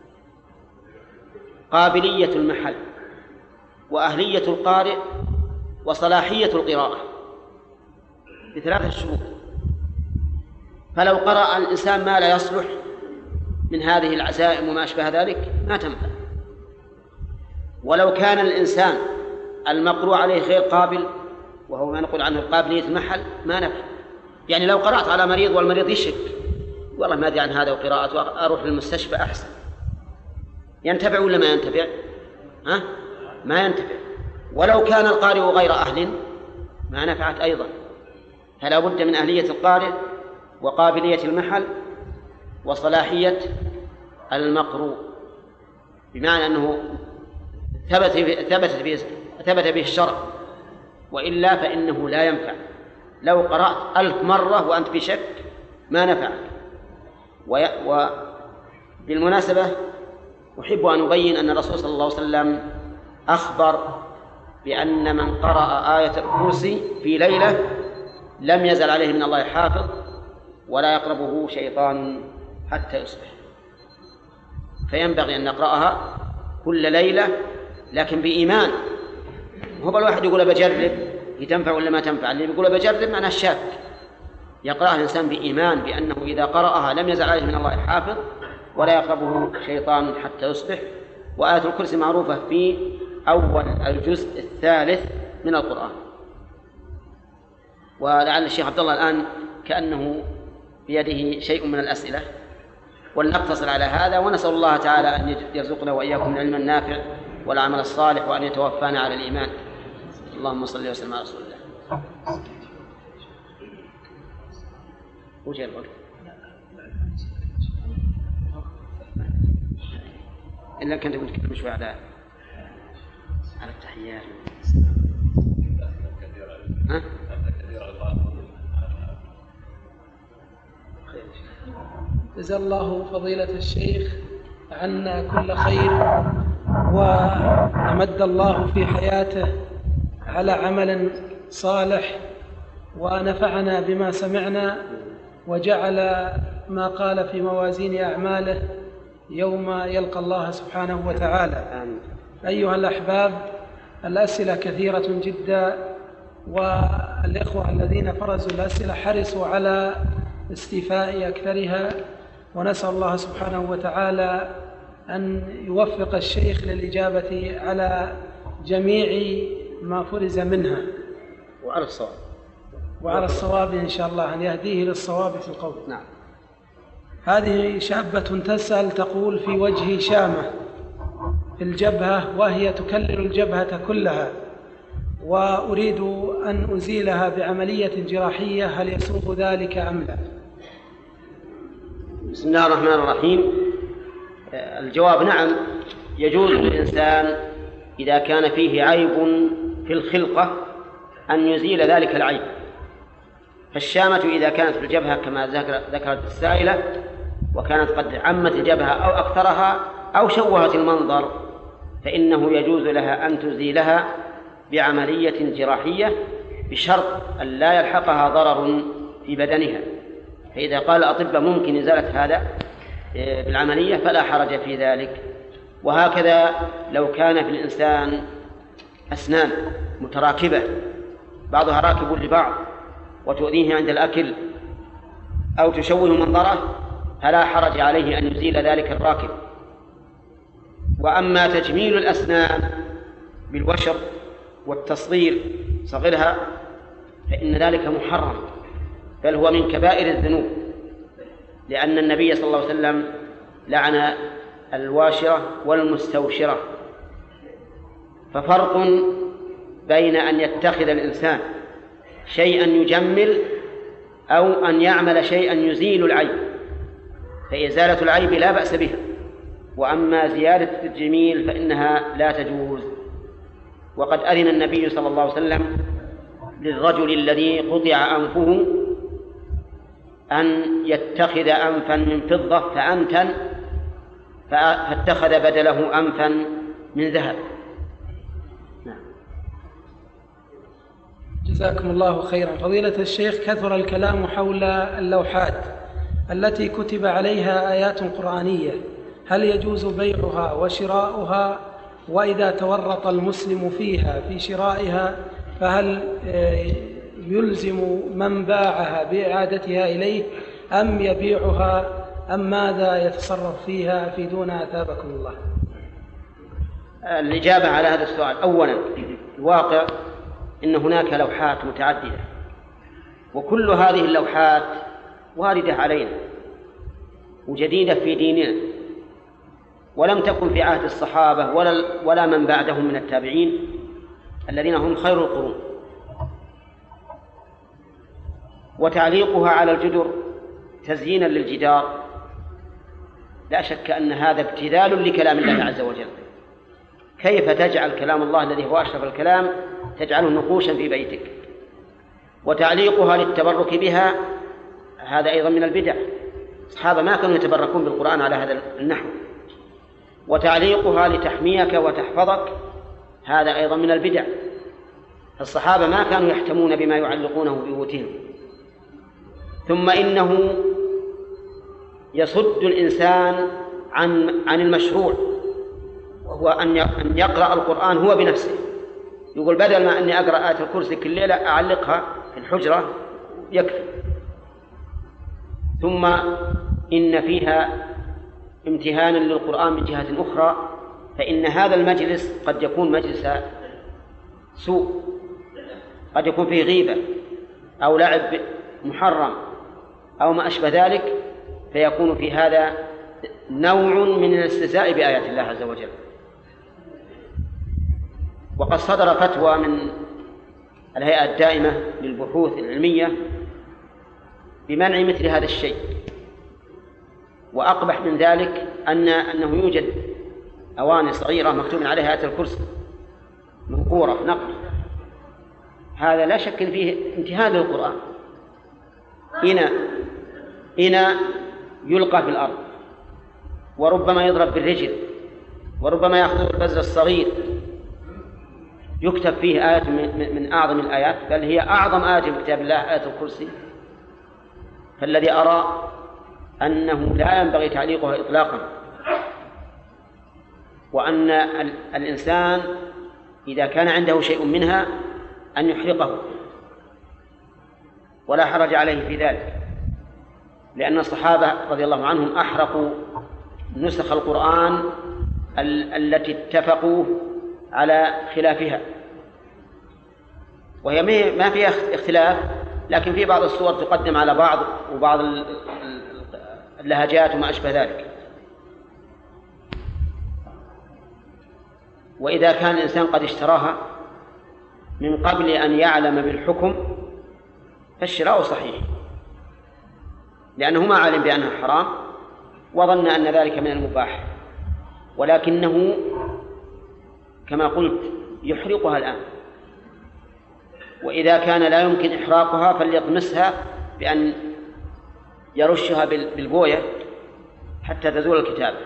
قابلية المحل، وأهلية القارئ، وصلاحية القراءة، بثلاث شروط. فلو قرأ الإنسان ما لا يصلح من هذه العزائم وما أشبه ذلك ما تنفع. ولو كان الإنسان المقروء عليه غير قابل، وهو ما نقول عنه قابلية المحل، ما نفع. يعني لو قرأت على مريض والمريض يشك، والله ما أدري عن هذا وقراءته، أروح للمستشفى أحسن، ينتفع ولا ما ينتفع؟ ما ينتفع. ولو كان القارئ غير أهل ما نفعت أيضا. فلا بد من أهلية القارئ، وقابلية المحل، وصلاحية المقروء، بمعنى أنه ثبت به الشرع، وإلا فإنه لا ينفع. لو قرأت 1000 مرة وأنت في شك ما نفعك. وبالمناسبة أحب أن أبين أن الرسول صلى الله عليه وسلم أخبر بأن من قرأ آية الكرسي في ليلة لم يزل عليه من الله حافظ ولا يقربه شيطان حتى يصبح. فينبغي أن نقرأها كل ليلة، لكن بإيمان. هو الواحد يقول بجرب هي تنفع ولا ما تنفع، اللي يقول بجرب معناه الشاك. يقرأها الإنسان بإيمان بأنه إذا قرأها لم يزل عليه من الله حافظ ولا يقربه شيطان حتى يصبح. وآية الكرسي معروفة في أول الجزء الثالث من القرآن. ولعل الشيخ عبد الله الآن كأنه بيده شيء من الأسئلة، ولنقتصر على هذا، ونسأل الله تعالى أن يرزقنا وإياكم العلم النافع والعمل الصالح، وأن يتوفانا على الإيمان. اللهم صل وسلم على رسول الله. وش يقول؟ إلا كنت قلت شوي على التحيات. جزا الله فضيلة الشيخ عنا كل خير، وأمد الله في حياته على عمل صالح، ونفعنا بما سمعنا، وجعل ما قال في موازين أعماله يوم يلقى الله سبحانه وتعالى. أيها الأحباب، الأسئلة كثيرة جدا، والإخوة الذين فرزوا الأسئلة حرصوا على استيفاء أكثرها، ونسأل الله سبحانه وتعالى أن يوفق الشيخ للإجابة على جميع ما فرز منها، وعلى الصواب إن شاء الله، أن يهديه للصواب في القول. نعم. هذه شابة تسأل تقول: في وجهي شامة في الجبهة وهي تكلل الجبهة كلها، وأريد أن أزيلها بعملية جراحية، هل يسوغ ذلك أم لا؟ بسم الله الرحمن الرحيم. الجواب نعم، يجوز للإنسان إذا كان فيه عيب في الخلقة أن يزيل ذلك العيب. فالشامة إذا كانت في الجبهة كما ذكرت السائلة، وكانت قد عمت الجبهة أو أكثرها أو شوهت المنظر، فإنه يجوز لها أن تزيلها بعملية جراحية، بشرط أن لا يلحقها ضرر في بدنها. فإذا قال الأطباء ممكن إزالة هذا بالعملية فلا حرج في ذلك. وهكذا لو كان في الإنسان أسنان متراكبة، بعضها راكب لبعض، وتؤذيه عند الأكل أو تشوه منظره فلا حرج عليه أن يزيل ذلك الراكب. وأما تجميل الأسنان بالوشر والتصغير صغرها فإن ذلك محرم، بل هو من كبائر الذنوب، لأن النبي صلى الله عليه وسلم لعن الواشرة والمستوشرة. ففرق بين أن يتخذ الإنسان شيئا يجمل أو أن يعمل شيئا يزيل العيب، فإزالة العيب لا بأس بها، وأما زيادة الجميل فإنها لا تجوز. وقد أذن النبي صلى الله عليه وسلم للرجل الذي قطع أنفه أن يتخذ أنفا من فضة فأنتن، فاتخذ بدله أنفا من ذهب. جزاكم الله خيرا. فضيلة الشيخ، كثر الكلام حول اللوحات التي كتب عليها آيات قرآنية، هل يجوز بيعها وشراؤها؟ وإذا تورط المسلم فيها في شرائها فهل يلزم من باعها بإعادتها إليه أم يبيعها أم ماذا يتصرف فيها؟ أفيدونا أثابكم الله. الإجابة على هذا السؤال: أولا، الواقع إن هناك لوحات متعددة، وكل هذه اللوحات واردة علينا وجديدة في ديننا، ولم تكن في عهد الصحابة ولا من بعدهم من التابعين الذين هم خير القرون. وتعليقها على الجدر تزيينا للجدار لا شك أن هذا ابتذال لكلام الله عز وجل. كيف تجعل كلام الله الذي هو أشرف الكلام تجعله نقوشا في بيتك؟ وتعليقها للتبرك بها هذا أيضا من البدع، الصحابة ما كانوا يتبركون بالقرآن على هذا النحو. وتعليقها لتحميك وتحفظك هذا أيضا من البدع، الصحابة ما كانوا يحتمون بما يعلقونه ببيوتهم. ثم إنه يصد الإنسان عن المشروع، وهو أن يقرأ القرآن هو بنفسه. يقول بدل ما أني أقرأ آية الكرسي كل ليلة أعلقها في الحجرة يكفي. ثم إن فيها امتهانا للقرآن من جهة أخرى، فإن هذا المجلس قد يكون مجلس سوء، قد يكون فيه غيبة أو لعب محرم أو ما أشبه ذلك، فيكون في هذا نوع من الاستهزاء بآيات الله عز وجل. وقد صدر فتوى من الهيئة الدائمة للبحوث العلمية بمنع مثل هذا الشيء. وأقبح من ذلك أنه يوجد أواني صغيرة مكتوب عليها آية الكرسي منقورة نقر، هذا لا شك فيه امتهان للقرآن. إناء يلقى في الأرض، وربما يضرب بالرجل، وربما يأخذ البزر الصغير يكتب فيه آية من أعظم الآيات، بل هي أعظم آية في كتاب الله آية الكرسي. فالذي أرى أنه لا ينبغي تعليقها إطلاقا، وأن الإنسان إذا كان عنده شيء منها أن يحرقه ولا حرج عليه في ذلك، لأن الصحابة رضي الله عنهم أحرقوا نسخ القرآن التي اتفقوا على خلافها، وهي ما فيها اختلاف، لكن في بعض الصور تقدم على بعض وبعض اللهجات وما أشبه ذلك. وإذا كان الإنسان قد اشتراها من قبل أن يعلم بالحكم فالشراء صحيح، لأنه ما علم بأنها حرام وظن أن ذلك من المباح، ولكنه كما قلت يحرقها الآن. وإذا كان لا يمكن إحراقها فليطمسها بأن يرشها بالبوية حتى تزول الكتابة.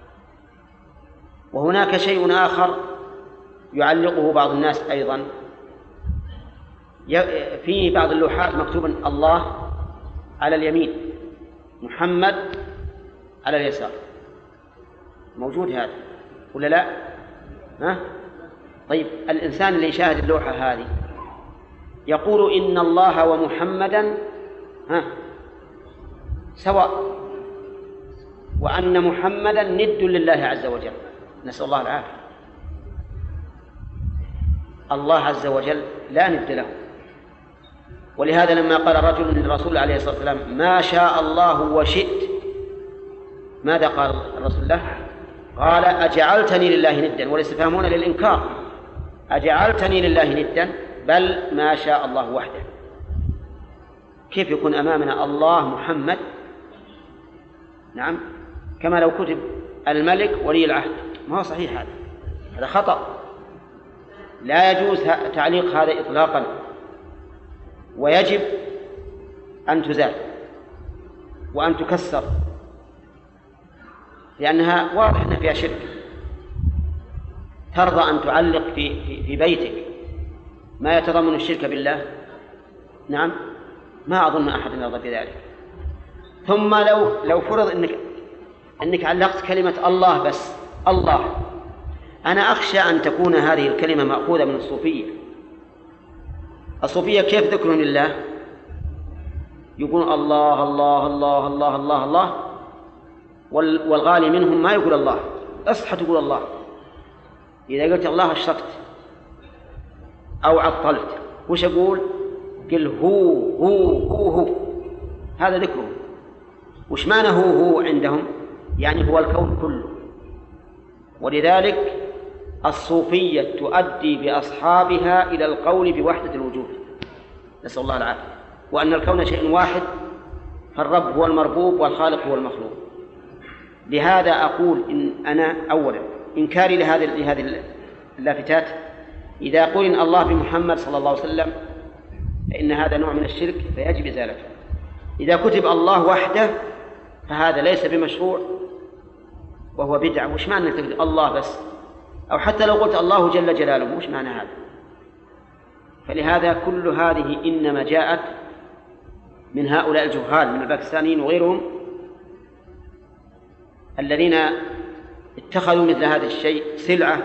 وهناك شيء آخر يعلقه بعض الناس أيضا، في بعض اللوحات مكتوب الله على اليمين، محمد على اليسار. موجود هذا ولا لا؟ طيب الإنسان اللي يشاهد اللوحة هذه يقول إن الله ومحمدا سواء، وأن محمدا ند لله عز وجل، نسأل الله العافية. الله عز وجل لا ند له. ولهذا لما قال رجل للرسول عليه الصلاة والسلام ما شاء الله وشئت، ماذا قال الرسول له؟ قال أجعلتني لله ندا، والاستفهامون للإنكار، أجعلتني لله ندا، بل ما شاء الله وحده. كيف يكون أمامنا الله محمد؟ نعم، كما لو كتب الملك ولي العهد، ما هو صحيح، هذا خطأ، لا يجوز تعليق هذا إطلاقا، ويجب أن تزال وأن تكسر، لأنها واضح أن فيها شرك. ترضى أن تعلق في بيتك ما يتضمن الشرك بالله؟ نعم، ما أظن أحد يرضى بذلك. ثم لو فرض أنك علقت كلمة الله بس، الله، أنا أخشى أن تكون هذه الكلمة مأخوذة من الصوفية. الصوفية كيف ذكرهم لله؟ يقولون الله الله الله الله الله الله، والغالي منهم ما يقول الله، أصحى تقول الله. إذا قلت الله أشركت أو عطلت، وش أقول؟ قل هو هذا ذكره. وش معنى هو عندهم؟ يعني هو الكون كله. ولذلك الصوفية تؤدي بأصحابها إلى القول بوحدة الوجود، نسأل الله العافية، وأن الكون شيء واحد، فالرب هو المربوب والخالق هو المخلوق. لهذا أقول إن أنا أولا إنكاري لهذه اللافتات، إذا قلنا الله بمحمد صلى الله عليه وسلم فإن هذا نوع من الشرك فيجب إزالته. إذا كتب الله وحده فهذا ليس بمشروع وهو بدعة. وش معنى تقول الله بس؟ أو حتى لو قلت الله جل جلاله، وش معنى هذا؟ فلهذا كل هذه إنما جاءت من هؤلاء الجهال من الباكستانيين وغيرهم، الذين اتخذوا مثل هذا الشيء سلعة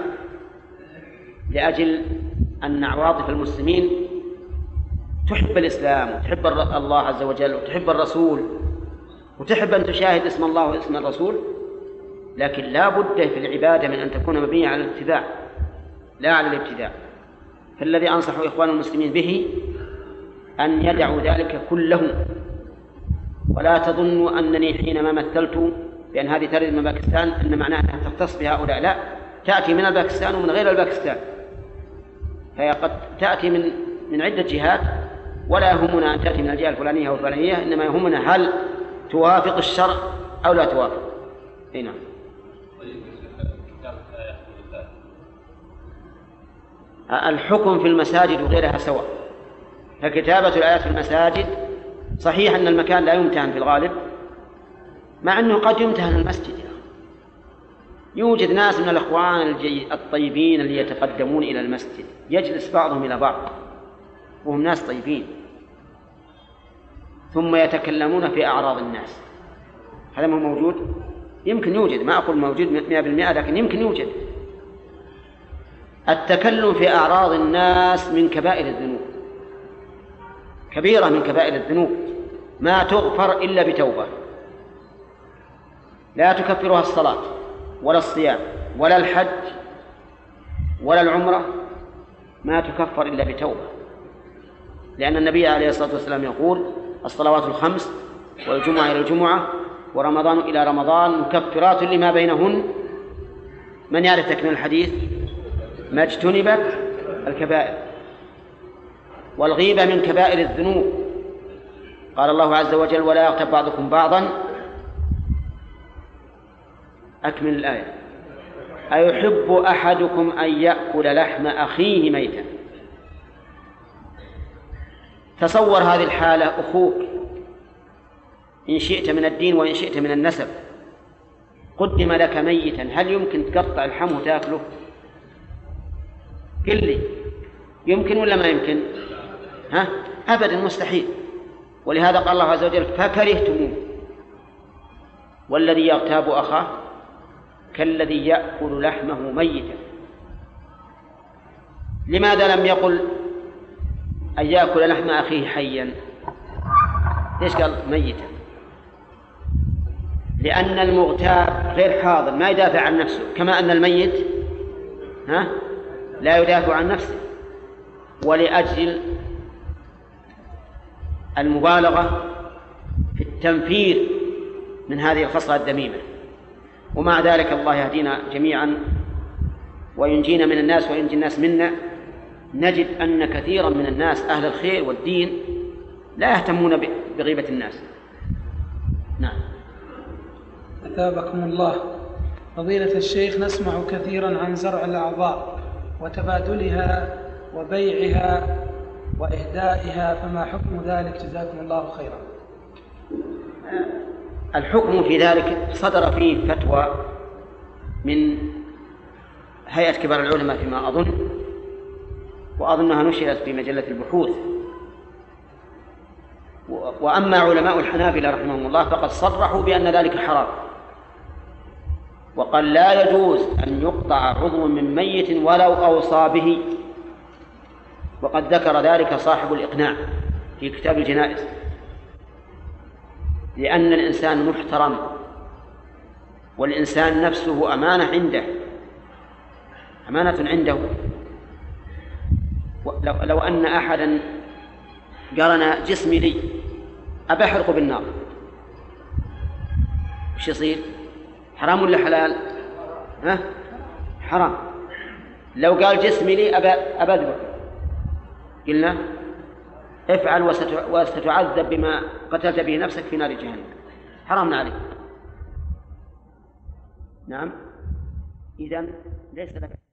لأجل أن عواطف المسلمين تحب الإسلام وتحب الله عز وجل وتحب الرسول وتحب أن تشاهد اسم الله واسم الرسول، لكن لا بد في العبادة من أن تكون مبنية على الاتباع لا على الابتداع. فالذي أنصح إخوان المسلمين به أن يدعوا ذلك كله، ولا تظنوا أنني حينما مثلت بأن هذه ترد من باكستان أن معناها أنها تختص بهؤلاء، لا، تأتي من الباكستان ومن غير الباكستان، فهي قد تأتي من عدة جهات، ولا يهمنا أن تأتي من الجهة الفلانية أو الفلانية، إنما يهمنا هل توافق الشرع أو لا توافق. نعم. الحكم في المساجد وغيرها سواء، فكتابة الآيات في المساجد صحيح أن المكان لا يمتهن في الغالب، مع أنه قد يمتهن المسجد. يوجد ناس من الأخوان الطيبين اللي يتقدمون إلى المسجد، يجلس بعضهم إلى بعض وهم ناس طيبين، ثم يتكلمون في أعراض الناس. هذا ما موجود؟ يمكن يوجد، ما أقول موجود 100%، لكن يمكن يوجد. التكلم في أعراض الناس من كبائر الذنوب، كبيرة من كبائر الذنوب، ما تغفر إلا بتوبة، لا تكفرها الصلاة ولا الصيام ولا الحج ولا العمرة، ما تكفر إلا بتوبة، لأن النبي عليه الصلاة والسلام يقول الصلوات الخمس والجمعة إلى الجمعة ورمضان إلى رمضان مكفرات لما بينهن. من يعرف تكمل الحديث؟ ما اجتنبت الكبائر. والغيبة من كبائر الذنوب، قال الله عز وجل ولا يغتب بعضكم بعضا. أكمل الآية. أيحب أحدكم أن يأكل لحم أخيه ميتا. تصور هذه الحالة، أخوك إن شئت من الدين وإن شئت من النسب قدم لك ميتا، هل يمكن تقطع اللحم وتأكله؟ قل لي، يمكن ولا ما يمكن؟ أبدا، مستحيل. ولهذا قال الله عز وجل فكرهتموه. والذي يغتاب أخاه كالذي يأكل لحمه ميتا. لماذا لم يقل أن يأكل لحم أخيه حيا؟ ليش قال ميتا؟ لأن المغتاب غير حاضر ما يدافع عن نفسه، كما أن الميت لا يدافع عن نفسه. ولأجل المبالغة في التنفير من هذه الخصلة الذميمة. ومع ذلك الله يهدينا جميعا وينجينا من الناس وينجي الناس منا. نجد أن كثيرا من الناس أهل الخير والدين لا يهتمون بغيبة الناس. نعم. أثابكم الله. فضيلة الشيخ، نسمع كثيرا عن زرع الأعضاء وتبادلها وبيعها وإهدائها، فما حكم ذلك؟ جزاكم الله خيرا. الحكم في ذلك صدر فيه فتوى من هيئة كبار العلماء فيما أظن، وأظنها نشرت في مجلة البحوث. وأما علماء الحنابلة رحمهم الله فقد صرحوا بأن ذلك حرام، وقال لا يجوز أن يقطع عضو من ميت ولو أوصى به، وقد ذكر ذلك صاحب الإقناع في كتاب الجنائز، لأن الإنسان محترم، والإنسان نفسه أمانة عنده. لو أن أحدا قال جسمي لي أبى أحرقه بالنار، وش يصير؟ حرام ولا حلال؟ حرام. لو قال جسمي لي أبى أذبح، قلنا افعل وستعذب بما قتلت به نفسك في نار جهنم، حرام عليك. نعم، إذن ليس لك